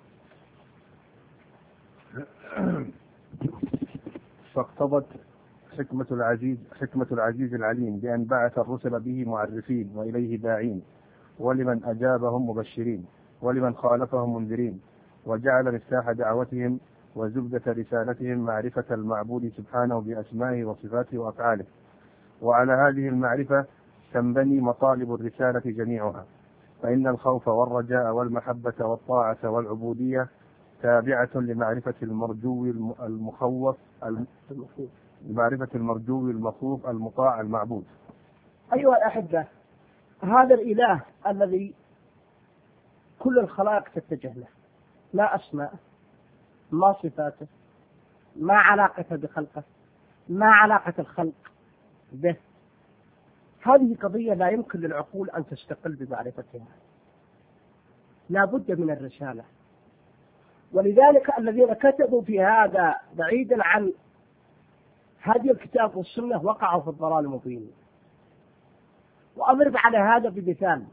فاقتضت حكمة العزيز حكمة العزيز العليم بأن بعث الرسل به معرفين وإليه داعين، ولمن أجابهم مبشرين، ولمن خالفهم منذرين، وجعل مفتاح دعوتهم وزبدة رسالتهم معرفة المعبود سبحانه بأسمائه وصفاته وأفعاله. وعلى هذه المعرفة تنبني مطالب الرسالة جميعها، فإن الخوف والرجاء والمحبة والطاعة والعبودية تابعة لمعرفة المرجو المخوف لمعرفة المرجو المخوف المطاع المعبود. أيها الأحبة، هذا الإله الذي كل الخلائق تتجه له، ما أسماءه، ما صفاته، ما علاقته بخلقه، ما علاقة الخلق به، هذه قضية لا يمكن للعقول أن تستقل بمعرفتها، لا بد من الرسالة. ولذلك الذين كتبوا في هذا بعيدا عن هذه الكتاب والسنة وقعوا في الضلال المبين. وأضرب على هذا بمثال،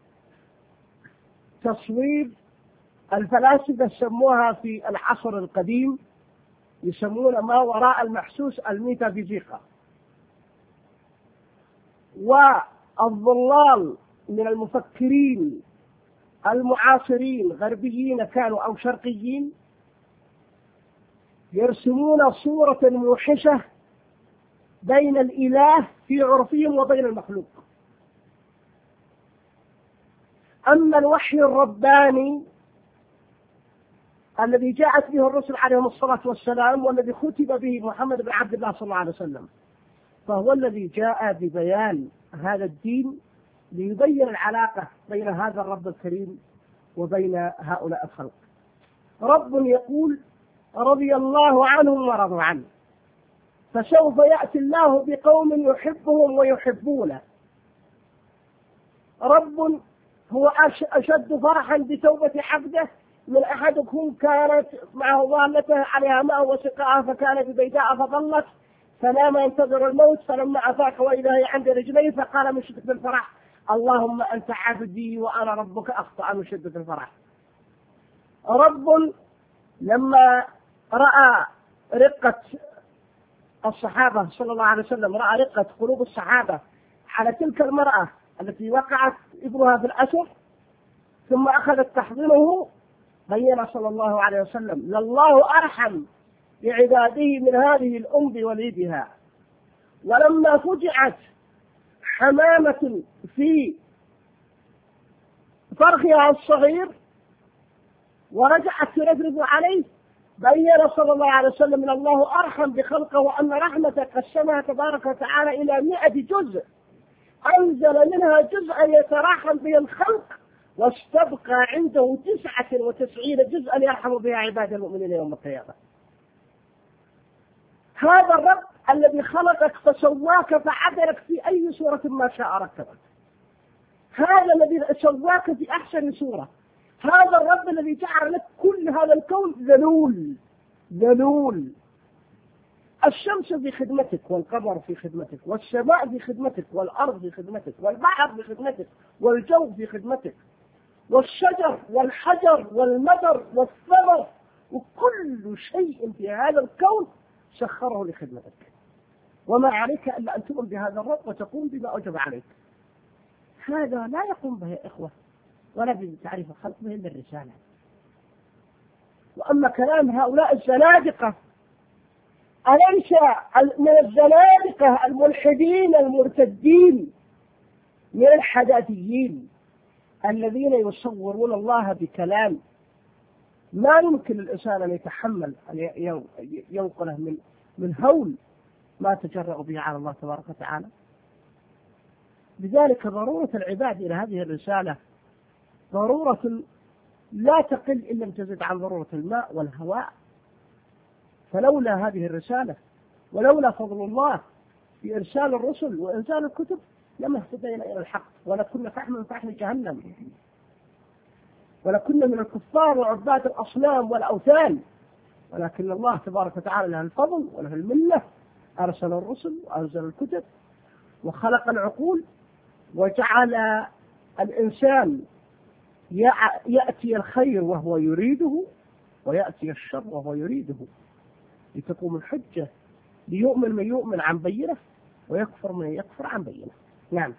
تصوير الفلاسفة سموها في العصر القديم يسمون ما وراء المحسوس الميتافيزيقا، والضلال من المفكرين المعاصرين غربيين كانوا أو شرقيين يرسمون صورة موحشة بين الإله في عرفهم وبين المخلوق. أما الوحي الرباني الذي جاءت به الرسل عليهم الصلاة والسلام والذي ختم به محمد بن عبد الله صلى الله عليه وسلم، فهو الذي جاء ببيان هذا الدين ليبين العلاقة بين هذا الرب الكريم وبين هؤلاء الخلق. رب يقول رضي الله عنهم ورضوا عنه، فسوف يأتي الله بقوم يحبهم ويحبونه. رب هو أشد فرحا بتوبة عبده من أحدكم كانت معه ضالته عليها ماء وسقاها فكانت بيداء فضلت فنام ينتظر الموت فلما أفاق وإذا هي عند رجليه فقال من شدة الفرح اللهم أنت عبدي وأنا ربك أخطأ من شدة الفرح. رب لما رأى رقة الصحابة صلى الله عليه وسلم، رأى رقة قلوب الصحابة على تلك المرأة التي وقعت ابنها في الأسر ثم أخذت تحضنه، بين صلى الله عليه وسلم لله أرحم بعباده من هذه الأم بوليدها. ولما فجعت حمامة في فرخها الصغير ورجعت ترفرف عليه، بين صلى الله عليه وسلم من الله أرحم بخلقه وأن رحمته قسمها تبارك وتعالى إلى مئة جزء، أنزل منها جزءا يتراحم به الخلق واستبقى عنده تسعة وتسعين جزءا يرحم بها عباد المؤمنين يوم القيامة. هذا الرب الذي خلقك فسواك فعدلك في أي صورة ما شاء ركبك، هذا الذي سواك في أحسن صورة، هذا الرب الذي جعل لك كل هذا الكون ذلول ذلول. الشمس في خدمتك والقمر في خدمتك والسماء في خدمتك والأرض في خدمتك والبحر في خدمتك والجو في خدمتك، والشجر والحجر والمدر والثمر وكل شيء في هذا الكون سخره لخدمتك، وما عليك إلا أن تؤمن بهذا الرب وتقوم بما أوجب عليك. هذا لا يقوم به إخوة ولا بتعريف الخلق به إلا الرسالة. وأما كلام هؤلاء الزنادقة، أليس من الزنادقة الملحدين المرتدين من الحداثيين الذين يصورون الله بكلام ما يمكن الإنسان أن يتحمل أن ينقله من من هول ما تجرأ به على الله تبارك وتعالى؟ لذلك ضرورة العباد إلى هذه الرسالة ضرورة لا تقل إن لم تزد عن ضرورة الماء والهواء. فلولا هذه الرسالة ولولا فضل الله في إرسال الرسل وإنزال الكتب لما اهتدينا إلى الحق، ولكنا فحما فحم جهنم، ولكنا من الكفار وعباد الأصنام والأوثان. ولكن الله تبارك وتعالى له الفضل وله المنة، أرسل الرسل وأنزل الكتب وخلق العقول وجعل الإنسان يأتي الخير وهو يريده ويأتي الشر وهو يريده، لتقوم الحجة ليؤمن من يؤمن عن بينه ويكفر من يكفر عن بينه. نعم.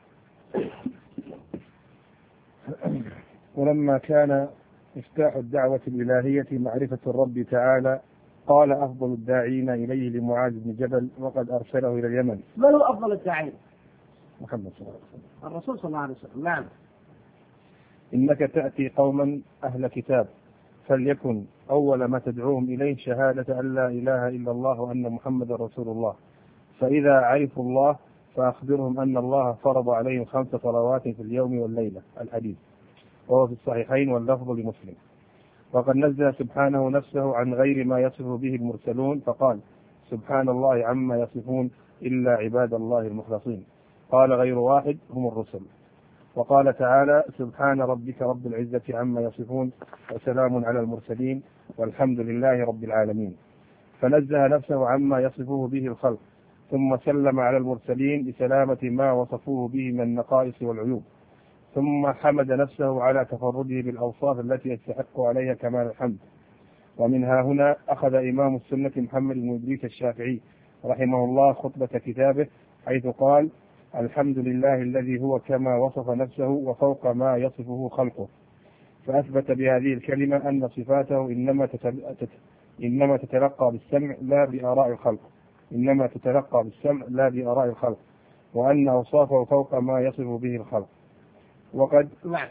ولما كان مفتاح الدعوة الإلهية معرفة الرب تعالى، قال أفضل الداعين إليه لمعاذ بن جبل وقد أرسله إلى اليمن. من هو أفضل الداعين؟ محمد صلى الله عليه وسلم، الرسول صلى الله عليه وسلم. نعم. إنك تأتي قوما أهل كتاب فليكن أول ما تدعوهم إليه شهادة أن لا إله إلا الله وأن محمد رسول الله، فإذا عرفوا الله فأخبرهم أن الله فرض عليهم خمس صلوات في اليوم والليلة. الحديث وهو في الصحيحين واللفظ لمسلم. وقد نزه سبحانه نفسه عن غير ما يصف به المرسلون فقال: سبحان الله عما يصفون إلا عباد الله المخلصين. قال غير واحد هم الرسل. وقال تعالى: سبحان ربك رب العزة عما يصفون وسلام على المرسلين والحمد لله رب العالمين. فنزه نفسه عما يصفه به الخلق، ثم سلم على المرسلين بسلامة ما وصفوه به من النقائص والعيوب، ثم حمد نفسه على تفرده بالأوصاف التي يستحق عليها كمال الحمد. ومنها هنا أخذ إمام السنة محمد بن إدريس الشافعي رحمه الله خطبة كتابه حيث قال: الحمد لله الذي هو كما وصف نفسه وفوق ما يصفه خلقه، فأثبت بهذه الكلمة أن صفاته إنما إنما تتلقى بالسمع لا بآراء الخلق إنما تتلقى بالسمع لا بآراء الخلق وأن أوصافه فوق ما يصف به الخلق. وقد نعم.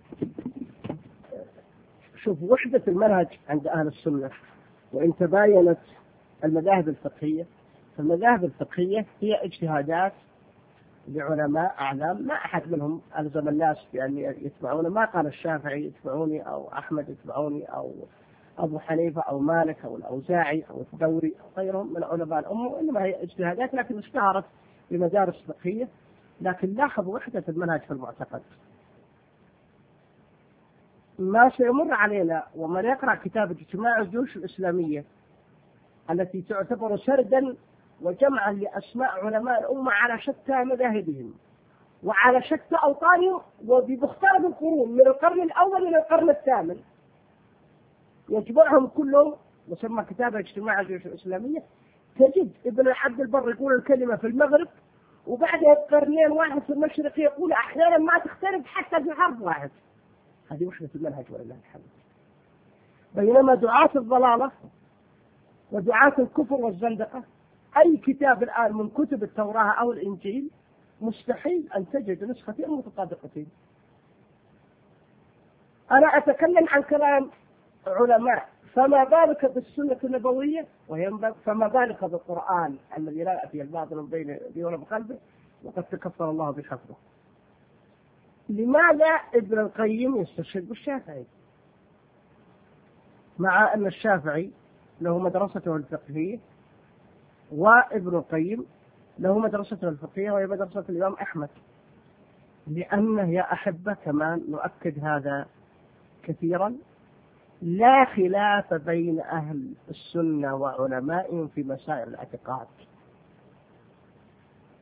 شوف، وحدة المنهج عند أهل السنة وإن تباينت المذاهب الفقهية، فالمذاهب الفقهية هي اجتهادات لعلماء أعلام ما أحد منهم ألزم الناس بأن يتبعون، ما قال الشافعي اتبعوني أو أحمد اتبعوني أو أبو حنيفة أو مالك أو الأوزاعي أو الثوري أو غيرهم من علماء الأمة، إنما هي اجتهادات لكن اشتهرت بمدارس فقهية. لكن لاحظوا وحدة المنهج في المعتقد. ما سيمر علينا ومن يقرأ كتاب اجتماع الجيوش الإسلامية التي تعتبر سردا وجمعا لأسماء علماء الأمة على شتى مذاهبهم وعلى شتى أوطانهم وبمختلف القرون من القرن الأول إلى القرن الثامن، يجمعهم كلهم وسمى كتاب اجتماع الجيوش الإسلامية. تجد ابن عبد البر يقول الكلمة في المغرب وبعدها قرنين واحد في المشرق يقول أحيانا ما تختلف حتى في حرف واحد. هذه وحدة المنهج ولله الحمد. بينما دعاة الضلالة ودعاة الكفر والزندقة أي كتاب الآن من كتب التوراة أو الإنجيل مستحيل أن تجد نسختين متطابقتين. أنا أتكلم عن كلام علماء، فما بالك بالسنة النبوية، فما بالك بالقرآن الذي لا يأتي الباطل من بين يديه ولا بقلبه وقد تكفر الله بحفظه. لماذا ابن القيم يستشهد بالشافعي مع أن الشافعي له مدرسته الفقهية وابن القيم له مدرسته الفقهية وهي مدرسة الإمام أحمد؟ لأنه يا أحبة كمان نؤكد هذا كثيرا، لا خلاف بين أهل السنة وعلمائهم في مسائل الاعتقاد،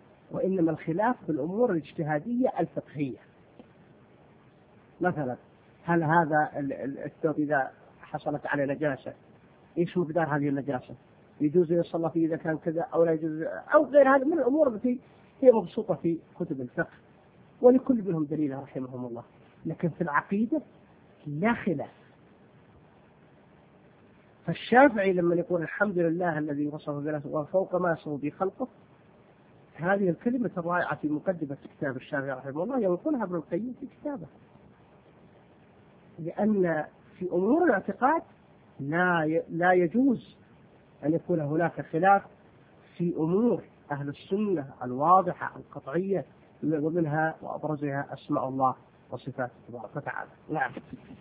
وإنما الخلاف في الأمور الاجتهادية الفقهية. مثلا هل هذا الثوب إذا حصلت على نجاسة إيش مقدار هذه النجاسة؟ يجوز يصلى فيه إذا كان كذا أو لا يجوز، أو غير هذا من الأمور التي هي مبسوطة في كتب الفقه، ولكل منهم دليل رحمهم الله. لكن في العقيدة لا خلاف. فالشافعي لما يقول الحمد لله الذي وصف بنفسه وفوق ما يصف به خلقه، هذه الكلمة الرائعة في مقدمة كتاب الشافعي رحمه الله ينقلها ابن القيم في كتابه، لأن في أمور الاعتقاد لا لا يجوز أن يكون هناك خلاف في أمور أهل السنة الواضحة القطعية، ومنها وأبرزها أسماء الله وصفاته تبارك وتعالى. نعم.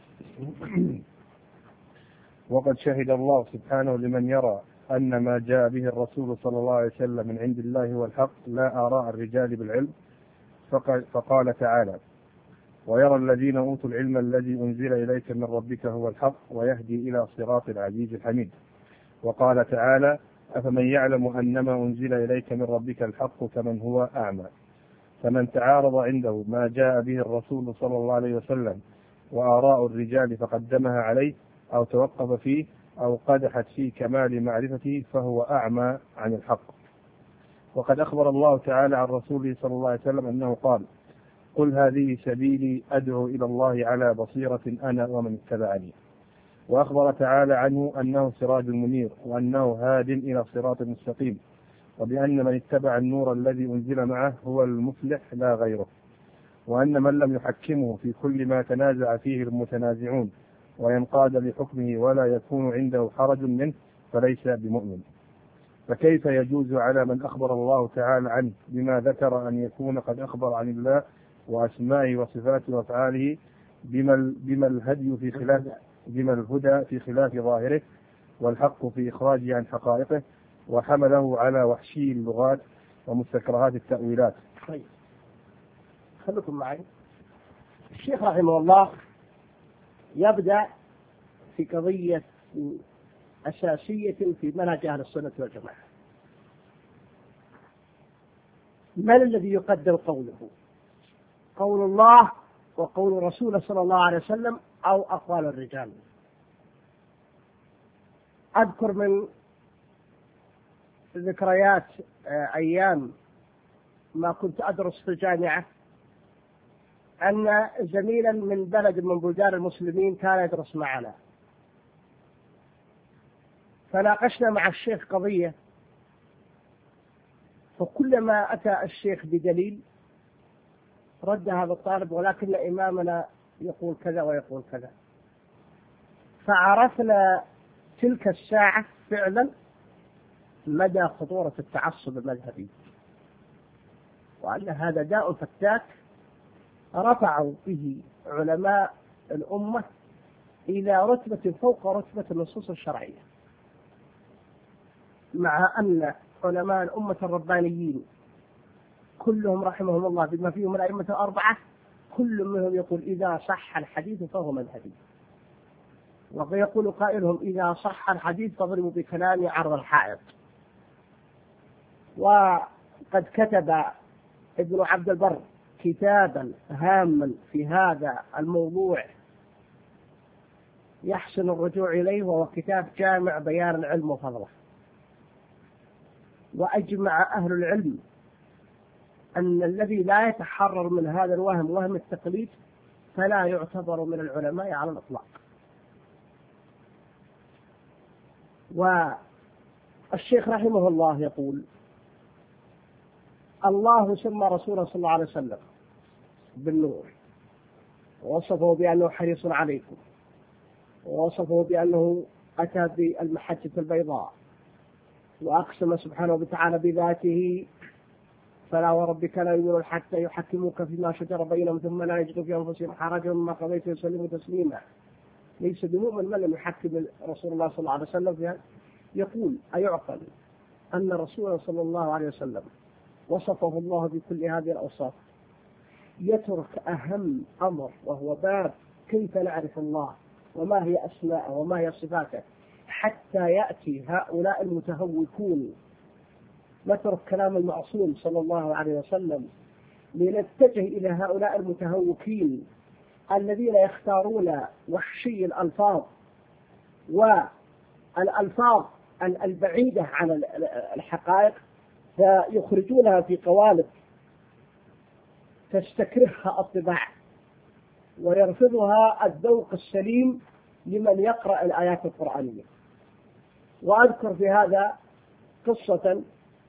وقد شهد الله سبحانه لمن يرى أن ما جاء به الرسول صلى الله عليه وسلم من عند الله هو الحق لا آراء الرجال بالعلم، فقال تعالى: ويرى الذين أوتوا العلم الذي أنزل إليك من ربك هو الحق ويهدي إلى صراط العزيز الحميد. وقال تعالى: أفمن يعلم أنما أنزل إليك من ربك الحق كمن هو أعمى. فمن تعارض عنده ما جاء به الرسول صلى الله عليه وسلم وآراء الرجال فقدمها عليه أو توقف فيه أو قدحت في كمال معرفته فهو أعمى عن الحق. وقد أخبر الله تعالى عن رسوله صلى الله عليه وسلم أنه قال: قل هذه سبيلي أدعو إلى الله على بصيرة أنا ومن اتبعني. وأخبر تعالى عنه أنه سراج منير وأنه هاد إلى صراط مستقيم، وبأن من اتبع النور الذي أنزل معه هو المفلح لا غيره، وأن من لم يحكمه في كل ما تنازع فيه المتنازعون وينقاد لحكمه ولا يكون عنده حرج منه فليس بمؤمن. فكيف يجوز على من أخبر الله تعالى عنه بما ذكر أن يكون قد أخبر عن الله وأسمائه وصفاته وأفعاله بما بما الهدي في خلاف بما الهدى في خلاف ظاهره والحق في إخراجه عن حقائقه، وحمله على وحشي اللغات ومستكرهات التأويلات. طيب خلكم معي. الشيخ رحمه الله يبدأ في قضية أساسية في منهج أهل السنة والجماعة. من الذي يقدم قوله؟ قول الله وقول رسوله صلى الله عليه وسلم أو أقوال الرجال؟ أذكر من ذكريات أيام ما كنت أدرس في الجامعة أن زميلا من بلد من بلدان المسلمين كان يدرس معنا، فناقشنا مع الشيخ قضية، فكلما أتى الشيخ بدليل رد هذا الطالب ولكن إمامنا يقول كذا ويقول كذا. فعرفنا تلك الساعة فعلا مدى خطورة التعصب المذهبي، وأن هذا داء فتاك رفعوا به علماء الأمة إلى رتبة فوق رتبة النصوص الشرعية، مع أن علماء الأمة الربانيين كلهم رحمهم الله بما فيهم الأئمة الأربعة كل منهم يقول إذا صح الحديث فهو مذهبي، ويقول قائلهم إذا صح الحديث فاضربوا بكلامي عرض الحائط. وقد كتب ابن عبد البر كتابا هاما في هذا الموضوع يحسن الرجوع إليه، وهو كتاب جامع بيان العلم وفضله. وأجمع أهل العلم أن الذي لا يتحرر من هذا الوهم وهم التقليد فلا يعتبر من العلماء على الإطلاق. والشيخ رحمه الله يقول: الله سمى رسوله صلى الله عليه وسلم بالنور، ووصفه بأنه حريص عليكم، ووصفه بأنه أتى بالمحجة البيضاء، وأقسم سبحانه وتعالى بذاته: فلا وربك لا يؤمنون حتى يحكموك فيما شجر بينهم ثم لا يجدوا في أنفسهم حرجا مما قضيت ويسلموا تسليما. ليس بمؤمن من لم يحكم رسول الله صلى الله عليه وسلم فيها. يقول: أيعقل أن رسول صلى الله عليه وسلم وصفه الله بكل هذه الأوصاف يترك أهم أمر وهو باب كيف نعرف الله وما هي أسماءه وما هي صفاته حتى يأتي هؤلاء المتهوكون، نترك كلام المعصوم صلى الله عليه وسلم لنتجه إلى هؤلاء المتهوكين الذين يختارون وحشي الألفاظ والألفاظ البعيدة عن الحقائق فيخرجونها في قوالب تستكرهها الطباع ويرفضها الذوق السليم لمن يقرأ الآيات القرآنية. وأذكر في هذا قصة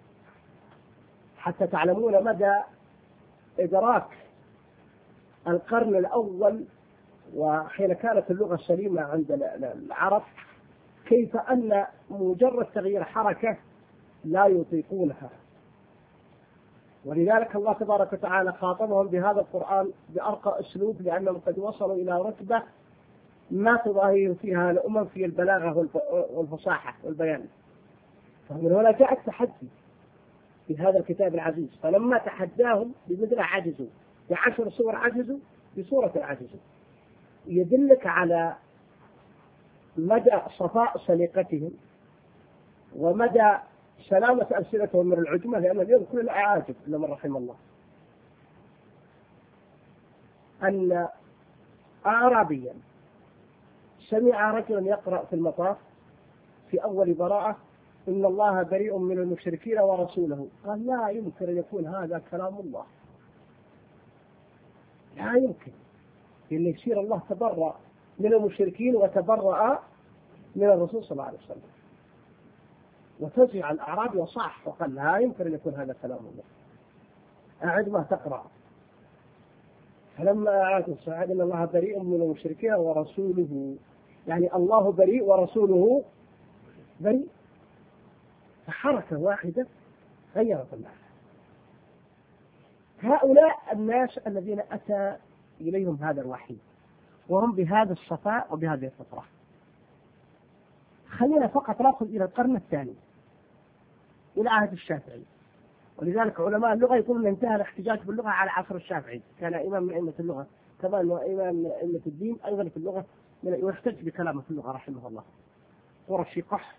حتى تعلمون مدى إدراك القرن الأول وحين كانت اللغة السليمة عند العرب كيف أن مجرد تغيير حركة لا يطيقونها، ولذلك الله تبارك وتعالى خاطبهم بهذا القرآن بأرقى أسلوب لأنهم قد وصلوا إلى رتبة ما تضاهيهم فيها الأمم في البلاغة والفصاحة والبيان. فمن هنا جاء التحدي في هذا الكتاب العزيز، فلما تحداهم بمثل عجزوا، بعشر صور عجزوا، بصورة عجزوا، يدلك على مدى صفاء سليقتهم ومدى سلامة ألسنتهم من العجمة، لأن اليوم كل الأعاجب إلا من رحم الله. أن أعرابيا سمع رجلا يقرأ في المطاف في أول براءة إن الله بريء من المشركين ورسوله، قال لا يمكن أن يكون هذا كلام الله، لا يمكن أن يصير الله تبرأ من المشركين وتبرأ من الرسول صلى الله عليه وسلم. وتزع الأعرابي وصاح وقال لا يمكن أن يكون هذا كلام الله، أعد ما تقرأ. فلما أعاد السعادة إن الله بريء من المشركين ورسوله، يعني الله بريء ورسوله بريء، فحركة واحدة غيرت الله. هؤلاء الناس الذين أتى إليهم هذا الوحي وهم بهذا الصفاء وبهذه الفطرة. خلينا فقط نأخذ إلى القرن الثاني إلى عهد الشافعي، ولذلك علماء اللغة يقولون انتهى الاحتجاج باللغة على عصر الشافعي، كان إمام من أئمة اللغة كما أنه إمام من أئمة الدين أيضا في اللغة ويحتج بكلامه في اللغة رحمه الله. قرشي قح،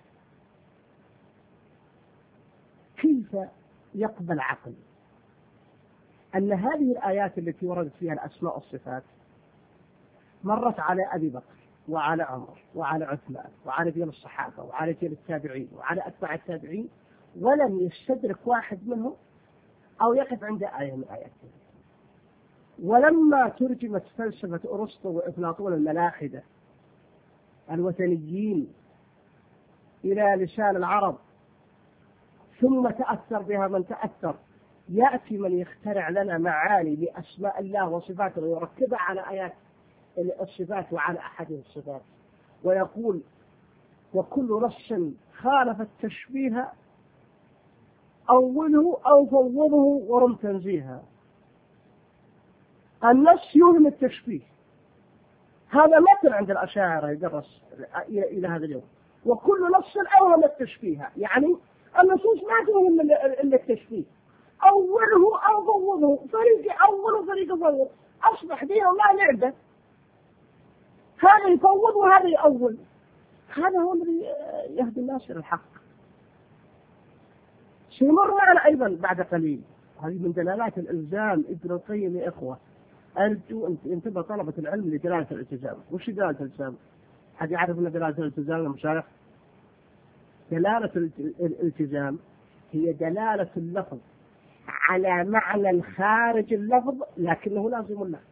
كيف يقبل عقل أن هذه الآيات التي وردت فيها الأسماء والصفات مرت على أبي بكر وعلى عمر وعلى عثمان وعلى جيل الصحابة وعلى جيل التابعين وعلى أتباع التابعين ولم يستدرك واحد منهم أو يقف عند آية من آياتهم؟ ولما ترجمت فلسفة أرسطو وأفلاطون الملاحدة الوثنيين إلى لسان العرب ثم تأثر بها من تأثر، يأتي من يخترع لنا معاني لأسماء الله وصفاته ويركبها على آيات الصفات وعلى أحد الصفات، ويقول وكل نص خالف التشبيه أوله أو فوضه ورم تنزيها. النص يوهم التشبيه، هذا مثل عند الأشاعرة يدرس إلى هذا اليوم، وكل نص أوهم التشبيه، يعني النصوص ما توهم إلا التشبيه، أوله أو فوضه، فريق أول وفريق فوض، أصبح دين الله لعبة، هذا يفوض وهذا يأول. هذا هو الذي يهدي الناس إلى الحق. سيمر معنا أيضا بعد قليل، هذه من دلالات الإلزام ابن القيم يا إخوة. أرجو أن ينتبه طلبة العلم لدلالة الالتزام. وش دلالة الالتزام؟ حد يعرف أن دلالة الالتزام يا مشايخ؟ دلالة الالتزام هي دلالة اللفظ على معنى خارج اللفظ لكنه لازم له.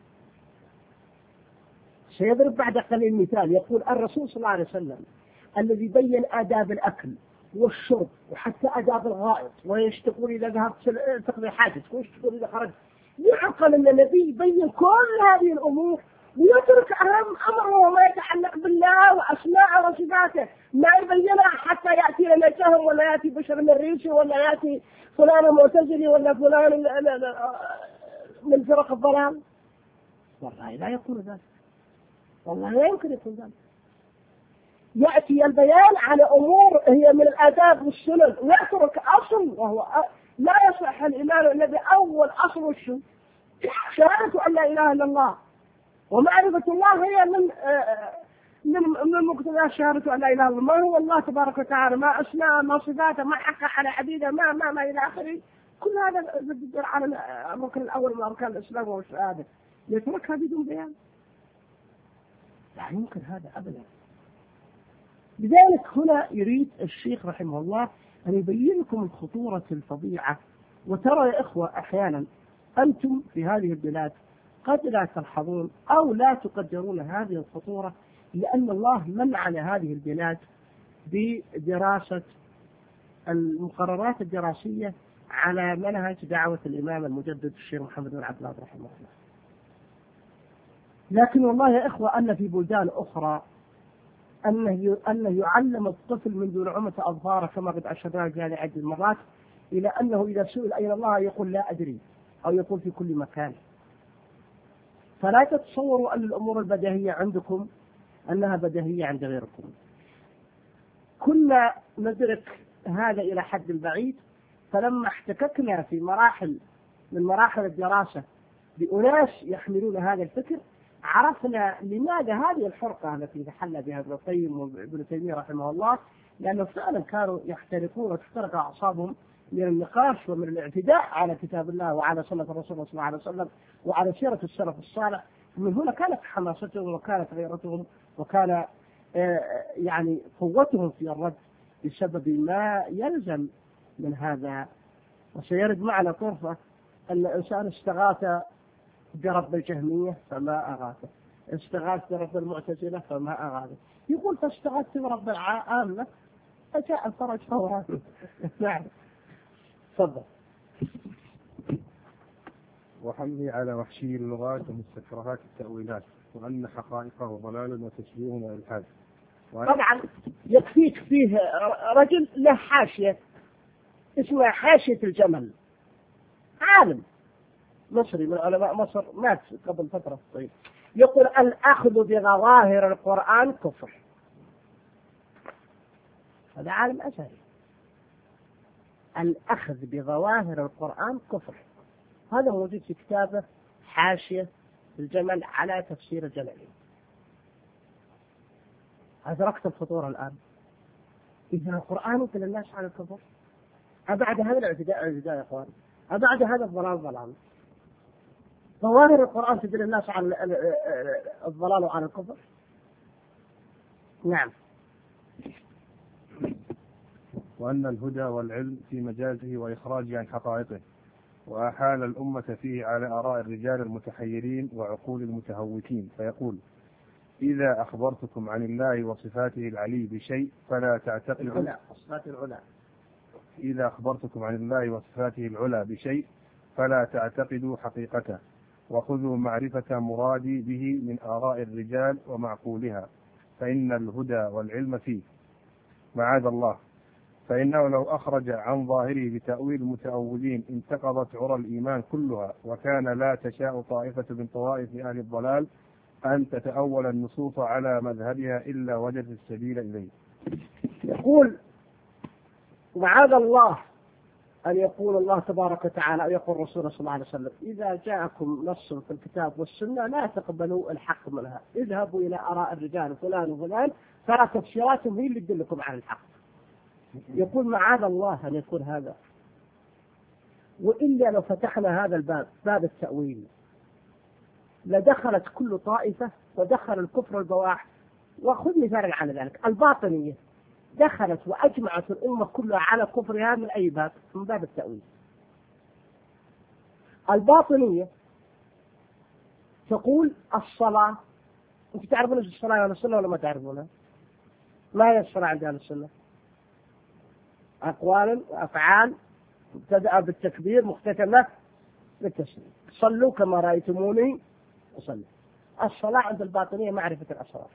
سيضرب بعد قليل مثال، يقول الرسول صلى الله عليه وسلم الذي بين آداب الأكل والشرب وحتى آداب الغائط، ويشتكون إذا ذهبت تقضي حاجتك ويشتكون إذا خرجت، يعقل أن النبي يبين كل هذه الأمور ويترك أهم أمر وهو ما يتعلق بالله وأسماء وصفاته، ما يبينها حتى يأتي لنا شهر ولا يأتي بشر من الريشي ولا يأتي فلان المعتزلي ولا فلان من فرق الضلال. والله لا يكون ذلك، والله لا يمكن يكون ذلك. يأتي البيان على أمور هي من الآداب والسنن ويترك أصل وهو لا يصح الإيمان الذي أول أصل وشو شهادة أن لا إله إلا الله، ومعرفة الله هي من من من مقتضى شهادة أن لا إله إلا الله. ما هو الله تبارك وتعالى، ما أسماء، ما صفاته، ما حقه على عبيده، ما ما ما إلى آخره. كل هذا يدل على الركن الأول من أركان الإسلام والشهادة. يتركها بدون بيان؟ لا يمكن هذا أبدا. لذلك هنا يريد الشيخ رحمه الله أن يبين لكم الخطورة الفظيعة. وترى يا إخوة أحيانا أنتم في هذه البلاد قد لا تلحظون أو لا تقدرون هذه الخطورة، لأن الله منع لهذه البلاد بدراسة المقررات الدراسية على منهج دعوة الإمام المجدد الشيخ محمد بن عبد الله رحمه الله. لكن والله يا إخوة أن في بلدان أخرى أنه أنه يعلم الطفل منذ نعومة أظفاره كما قد أشرنا في هذه عدة مرات، إلى أنه إذا سئل أين الله يقول لا أدري، أو يقول في كل مكان. فلا تتصوروا أن الأمور البديهية عندكم أنها بديهية عند غيركم. كنا ندرك هذا إلى حد بعيد، فلما احتككنا في مراحل من مراحل الدراسة بأناس يحملون هذا الفكر عرفنا لماذا هذه الحرقة التي تحلى بها ابن القيم وابن تيمية رحمه الله، لأنه فعلا كانوا يحترقون وتحترق أعصابهم من النقاش ومن الاعتداء على كتاب الله وعلى سنة الرسول صلى الله عليه وسلم وعلى سيرة السلف الصالح. من هنا كانت حماستهم وكانت غيرتهم وكان يعني قوتهم في الرد بسبب ما يلزم من هذا. وسيرد معنا طرفة أن الإنسان استغاث برب الجهمية فما أغاثه، استغاث برب المعتزلة فما أغاثه، يقول فاستغاثت برب العامة فجاء الفرج فورا. نعم تفضل. وحمله على وحشي اللغات ومستكرهات التأويلات، وأن حقائقه ضلال وتشبيه وإلحاد. طبعا يكفيك فيه رجل له حاشية اسمها حاشية الجمل، عالم مصري من علماء مصر مات قبل فترة طيب، يقول الأخذ بظواهر القرآن كفر. هذا عالم أزهري. الأخذ بظواهر القرآن كفر، هذا موجود في كتابه حاشية الجمل على تفسير الجلالين. أدركت الخطورة الآن. إذا القرآن يدل الناس على الكفر، أبعد هذا الاعتداء الاعتداء يا إخوان، أبعد هذا الضلال ضلال. ظواهر القرآن تدل الناس على الضلال وعلى الكفر. نعم. وأن الهدى والعلم في مجازه وإخراجه عن حقائقه، وأحال الأمة فيه على آراء الرجال المتحيرين وعقول المتهوكين، فيقول إذا أخبرتكم عن الله وصفاته العلي بشيء فلا تعتقدوا العلا صفات العلا إذا أخبرتكم عن الله وصفاته العلا بشيء فلا تعتقدوا حقيقته، وخذوا معرفة مرادي به من آراء الرجال ومعقولها، فإن الهدى والعلم فيه. معاذ الله، فإنه لو أخرج عن ظاهره بتأويل المتأولين انتقضت عرى الإيمان كلها، وكان لا تشاء طائفة من طوائف أهل الضلال أن تتأول النصوص على مذهبها إلا وجدت السبيل إليه. يقول معاذ الله أن يقول الله تبارك وتعالى أو يقول رسول صلى الله عليه وسلم إذا جاءكم نص في الكتاب والسنة لا تقبلوا الحق منها، اذهبوا إلى آراء الرجال فلان وفلان ترى تفسيراتهم هي اللي تدلكم على الحق. يقول معاذ الله أن يكون هذا، وإلا لو فتحنا هذا الباب باب التأويل لدخلت كل طائفة ودخل الكفر البواح. وخذ مثالا على ذلك، الباطنية دخلت وأجمعت الأمة كلها على كفرها من أي باب؟ من باب التأويل. الباطنية تقول الصلاة، أنت تعرفون إيش الصلاة عند السنة ولا ما تعرفونها؟ ما هي الصلاة عند أهل السنة؟ أقوال وأفعال مبتدأ بالتكبير مختتمة بالتسليم. صلوا كما رأيتموني أصلي. الصلاة عند الباطنية معرفة الأسرار.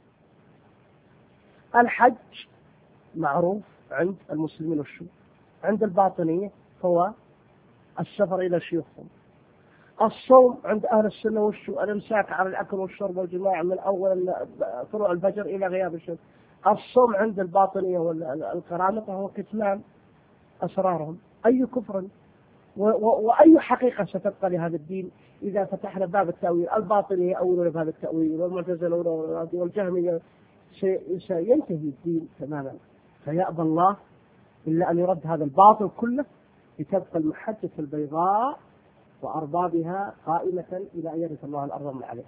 الحج معروف عند المسلمين والشيوخ، عند الباطنية هو السفر إلى شيوخهم. الصوم عند أهل السنة والشيوخ الإمساك عن الأكل والشرب والجماع من أول طلوع الفجر إلى غياب الشمس. الصوم عند الباطنية والقرامطة هو كتمان أسرارهم. أي كفر وأي حقيقة ستبقى لهذا الدين إذا فتحنا باب التأويل؟ الباطنية أولون بهذا التأويل والمعتزلة والجهمية، سينتهي الدين تماما. فيأبى الله إلا أن يرد هذا الباطل كله لتبقى المحجة البيضاء وأربابها قائمة إلى أن يرث الله الأرض ومن عليها.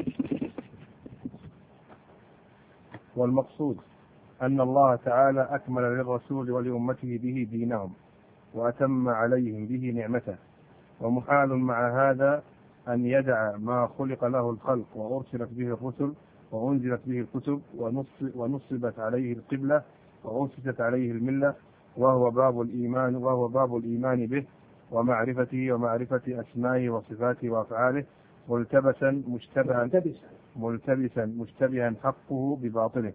والمقصود أن الله تعالى أكمل للرسول ولأمته به دينهم وأتم عليهم به نعمته، ومحال مع هذا أن يدع ما خلق له الخلق وأرسلت به الرسل وأنزلت به الكتب ونصبت عليه القبلة وأسست عليه الملة، وهو باب الإيمان وهو باب الإيمان به ومعرفته ومعرفة أسمائه وصفاته وأفعاله، ملتبسا مشتبها ملتبسا مشتبها حقه بباطله،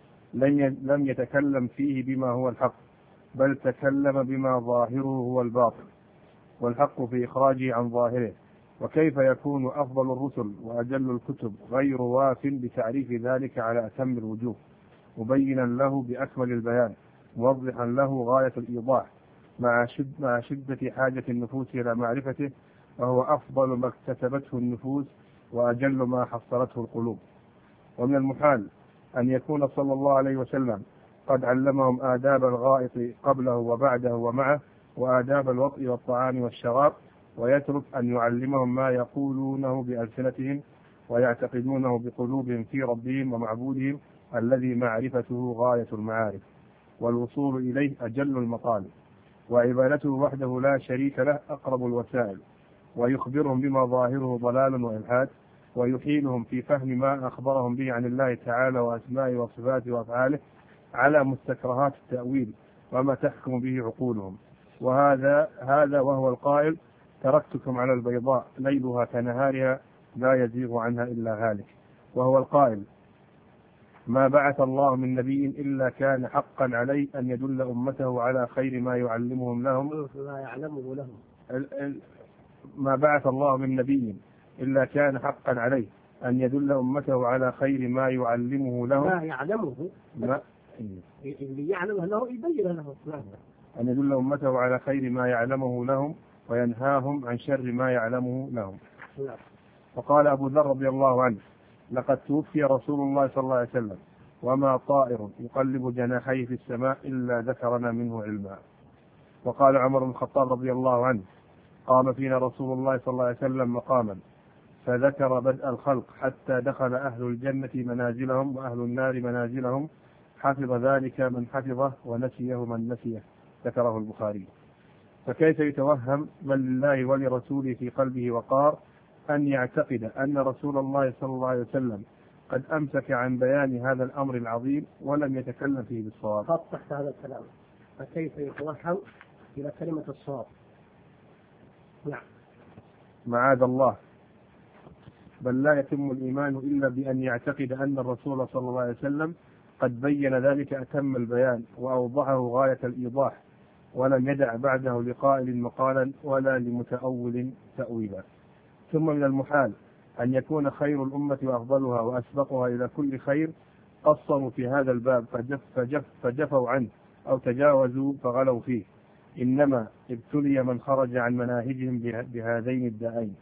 لم يتكلم فيه بما هو الحق، بل تكلم بما ظاهره هو الباطل، والحق في إخراجه عن ظاهره. وكيف يكون أفضل الرسل وأجل الكتب غير واف بتعريف ذلك على أتم الوجوه، مبينا له بأكمل البيان، موضحا له غاية الإيضاح، مع, شد مع شدة حاجة النفوس إلى معرفته، وهو أفضل ما اكتسبته النفوس وأجل ما حصلته القلوب. ومن المحال أن يكون صلى الله عليه وسلم قد علمهم آداب الغائط قبله وبعده ومعه، وآداب الوطء والطعام والشراب، ويترك أن يعلمهم ما يقولونه بألسنتهم ويعتقدونه بقلوبهم في ربهم ومعبودهم الذي معرفته غاية المعارف والوصول إليه أجل المطالب، وعبادته وحده لا شريك له أقرب الوسائل، ويخبرهم بما ظاهره ضلال وإلحاد، ويحيلهم في فهم ما أخبرهم به عن الله تعالى وأسمائه وصفاته وأفعاله على مستكرهات التأويل وما تحكم به عقولهم. وهذا هذا وهو القائل: تركتكم على البيضاء ليلها كنهارها لا يزيغ عنها إلا هالك. وهو القائل: ما بعث الله من نبي إلا كان حقا عليه أن يدل أمته على خير ما يعلمهم لهم ما يعلمه لهم ما بعث الله من نبي إلا كان حقا عليه أن يدل أمته على خير ما يعلمه لهم ما يعلمه ما اللي يعلمه له يبين له أن يدل أمته على خير ما يعلمه لهم وينهاهم عن شر ما يعلمه لهم. وقال أبو ذر رضي الله عنه: لقد توفي رسول الله صلى الله عليه وسلم وما طائر يقلب جناحيه في السماء إلا ذكرنا منه علما. وقال عمر بن الخطاب رضي الله عنه: قام فينا رسول الله صلى الله عليه وسلم مقاما فذكر بدء الخلق حتى دخل أهل الجنة منازلهم وأهل النار منازلهم، حفظ ذلك من حفظه ونسيه من نسيه. ذكره البخاري. فكيف يتوهم من لله ولرسوله في قلبه وقار أن يعتقد أن رسول الله صلى الله عليه وسلم قد أمسك عن بيان هذا الأمر العظيم ولم يتكلم فيه بالصواب؟ خط تحت هذا الكلام. فكيف يتوهم إلى كلمة الصواب؟ نعم. معاذ الله، بل لا يتم الإيمان إلا بأن يعتقد أن الرسول صلى الله عليه وسلم قد بين ذلك أتم البيان وأوضحه غاية الإيضاح، ولم يدع بعده لقائل مقالا ولا لمتأول تأويلا. ثم من المحال أن يكون خير الأمة وأفضلها وأسبقها إلى كل خير قصروا في هذا الباب فجف فجف فجفوا عنه أو تجاوزوا فغلوا فيه، إنما ابتلي من خرج عن مناهجهم بهذين الداءين.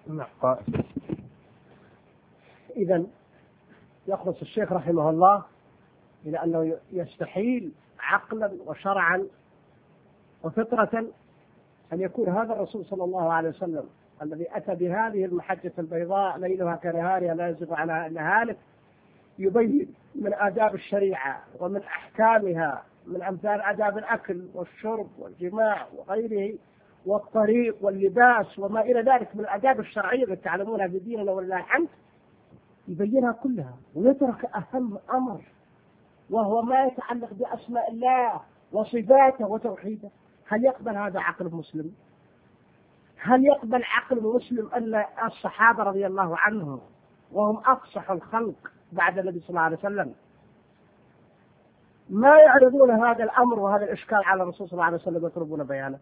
إذن يخلص الشيخ رحمه الله إلى أنه يستحيل عقلا وشرعا وفطرة أن يكون هذا الرسول صلى الله عليه وسلم الذي أتى بهذه المحجة البيضاء ليلها كنهارها لا يزيغ عنها إلا هالك يبين من آداب الشريعة ومن أحكامها من أمثال آداب الأكل والشرب والجماع وغيره والطريق واللباس وما إلى ذلك من الآداب الشرعية التي تعلمونها في ديننا ولله الحمد، يبينها كلها ويترك أهم أمر وهو ما يتعلق بأسماء الله وصفاته وتوحيده. هل يقبل هذا عقل مسلم؟ هل يقبل عقل مسلم أن الصحابة رضي الله عنهم وهم أفصح الخلق بعد النبي صلى الله عليه وسلم ما يعرضون هذا الأمر وهذا الإشكال على الرسول صلى الله عليه وسلم ويطلبون بيانه؟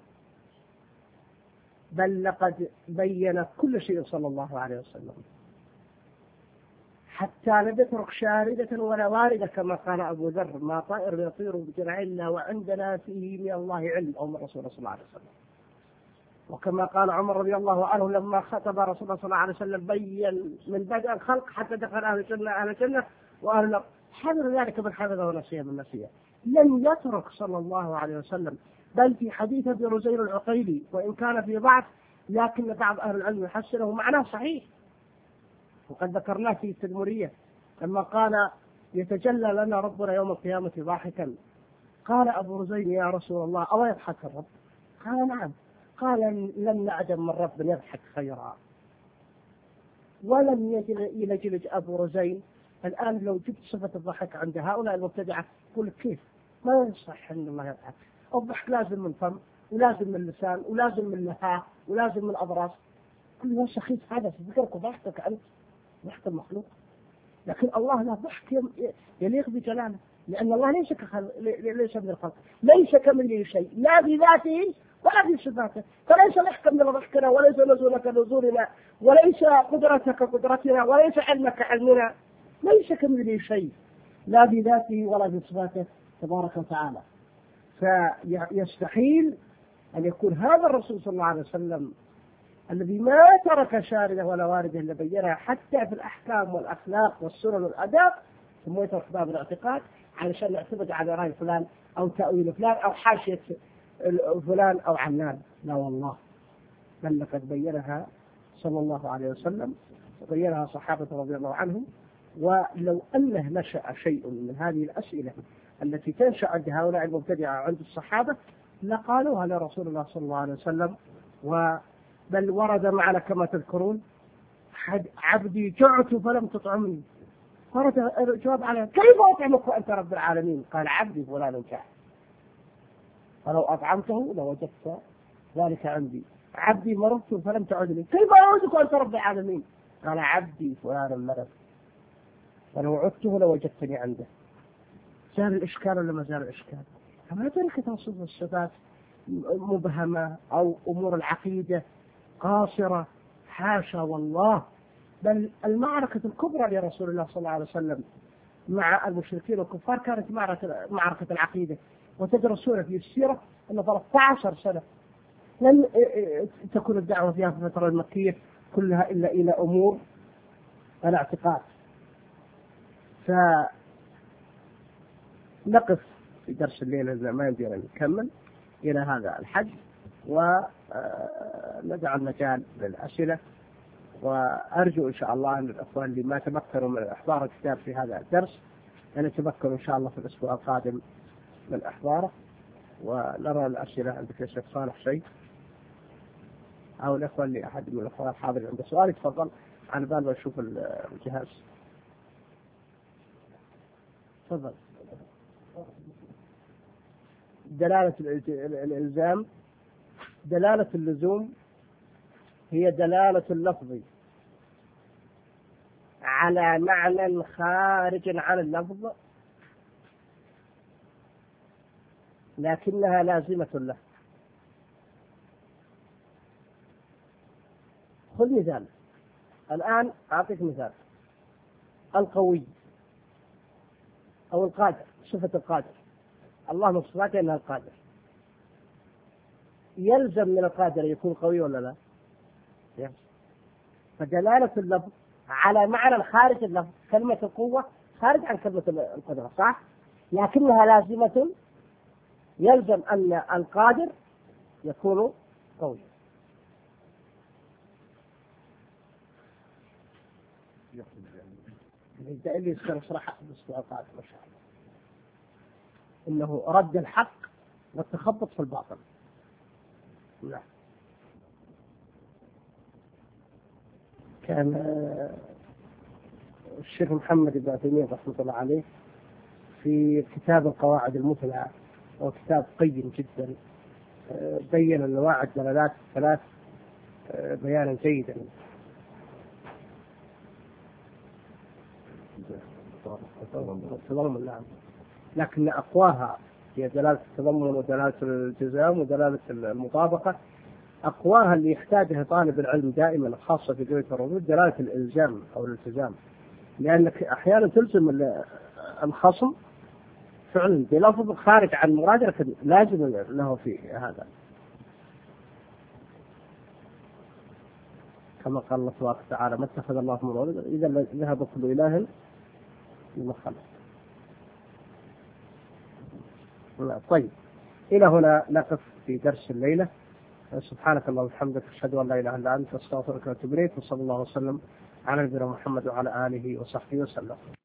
بل لقد بين كل شيء صلى الله عليه وسلم حتى لم يترك شاردة ولا واردة، كما قال أبو ذر: ما طائر يطير بجناحه إلا وعندنا فيه من الله علم أو من رسول صلى الله عليه وسلم. وكما قال عمر رضي الله عنه لما خطب رسول الله صلى الله عليه وسلم بين من بدء الخلق حتى دخل أهل الجنة أهل الجنة وأهل النار، حذر ذلك من حفظه ونسيه من نسيه. لم يترك صلى الله عليه وسلم، بل في حديث ابن رزين العقيلي وإن كان في ضعف لكن بعض أهل العلم يحسنه معناه صحيح، وقد ذكرناه في التدمرية لما قال يتجلى لنا ربنا يوم القيامة ضاحكا، قال أبو رزين يا رسول الله أو يضحك الرب؟ قال نعم. قال لم نعدم من رب يضحك خيرا. ولم يلجلج أبو رزين. الآن لو جبت صفة الضحك عند هؤلاء المبتدعة يقول كيف ما يصح أن الله يضحك؟ الضحك لازم من فم، ولازم من لسان، ولازم من لحاء، ولازم من أضراس. كل يا سخيف هذا فكرك ضحكك أنت، ضحك المخلوق. لكن الله لا ضحك يليق بجلاله، لأن الله ليس كخلق، ليس من الخلق، ليس كمثله شيء، لا بذاته ولا في صفاته، فليس ضحكا من ضحكنا، وليس نزولا كنزولنا، وليس قدرتك كقدرتنا، وليس علمك كعلمنا، ليس كمثله شيء لا بذاته ولا بصفاته تبارك وتعالى. فيستحيل أن يكون هذا الرسول صلى الله عليه وسلم الذي ما ترك شارده ولا وارده إلا بينها حتى في الأحكام والأخلاق والسنن والأداب، ثم يترك باب الاعتقاد علشان نعتمد على رأي فلان أو تأويل فلان أو حاشية فلان أو علان. لا والله، بل لقد بينها صلى الله عليه وسلم وبينها صحابة رضي الله عنهم. ولو أنه نشأ شيء من هذه الأسئلة التي تنشأ عند هؤلاء المبتدعة عند الصحابة لقالوها لرسول الله صلى الله عليه وسلم. بل ورد معنا كما تذكرون عبدي جعت فلم تطعمني، ورد الجواب عليه كيف أطعمك وأنت رب العالمين؟ قال عبدي فلان جاع فلو أطعمته لوجدت ذلك عندي. عبدي مرضت فلم تعدني، كيف أعودك وأنت رب العالمين؟ قال عبدي فلان مرض فلو عدته لوجدتني عنده. زال الإشكال ولا ما زال الإشكال؟ فما ترك توصيف الصفات مبهمة أو أمور العقيدة قاصرة، حاشا والله. بل المعركة الكبرى لرسول الله صلى الله عليه وسلم مع المشركين والكفار كانت معركة معركة العقيدة. وتدرسون في السيرة أن ثلاثة عشر سنة لم تكون الدعوة فيها في الفترة المكية كلها إلا إلى أمور الاعتقاد. فنقف في درس الليلة إذا ما يمدينا نكمل إلى هذا الحد، ونجعل المجال للأسئلة. وأرجو إن شاء الله أن الأخوان اللي ما تمكنوا من إحضار الكتاب في هذا الدرس أن يتمكنوا إن شاء الله في الأسبوع القادم من إحضاره. ونرى الأسئلة. عندك يا شيخ صالح شيء أو الأخوان اللي أحد من الأخوان الحاضر عنده سؤال يتفضل عن بال ما نشوف الجهاز. تفضل. دلالة الإلزام، دلالة اللزوم هي دلالة اللفظ على معنى خارج عن اللفظ لكنها لازمة له. خذ مثال الآن، أعطيك مثال. القوي أو القادر، صفة القادر، الله من صفاته أنه القادر، يلزم من القادر يكون قوي ولا لا؟ يلزم. فدلالة اللفظ على معنى خارج اللفظ، كلمة القوة خارج عن كلمة القدرة صح؟ لكنها لازمة، يلزم أن القادر يكون قوي. إذا اللي يصرح بالسؤال القادر ما شاء الله إنه رد الحق والتخبط في الباطل. لا. كان الشيخ محمد بن عثيمين رحمه الله عليه في كتاب القواعد المثلى، وهو كتاب قيم جدا، بين انواع الدلالات الثلاث بيانا جيدا. التضمن نعم، لكن أقواها هي دلالة التضمن ودلالة الالتزام ودلالة المطابقة. أقواها اللي يحتاجها طالب العلم دائما خاصة في قضية الردود دلالة الإلزام أو الالتزام، لأنك أحيانا تلزم الخصم فعلا بلفظ خارج عن مراده لكن لازم له في هذا، كما قال الله تبارك وتعالى ما اتخذ الله من ولد إذا ذهب كل إله بما خلق. طيب إلى هنا نقف في درس الليلة، سبحانك اللهم وبحمدك أشهد أن لا إله إلا أنت أستغفرك وأتوب إليك، وصلى الله وسلم على نبينا محمد وعلى آله وصحبه وسلم.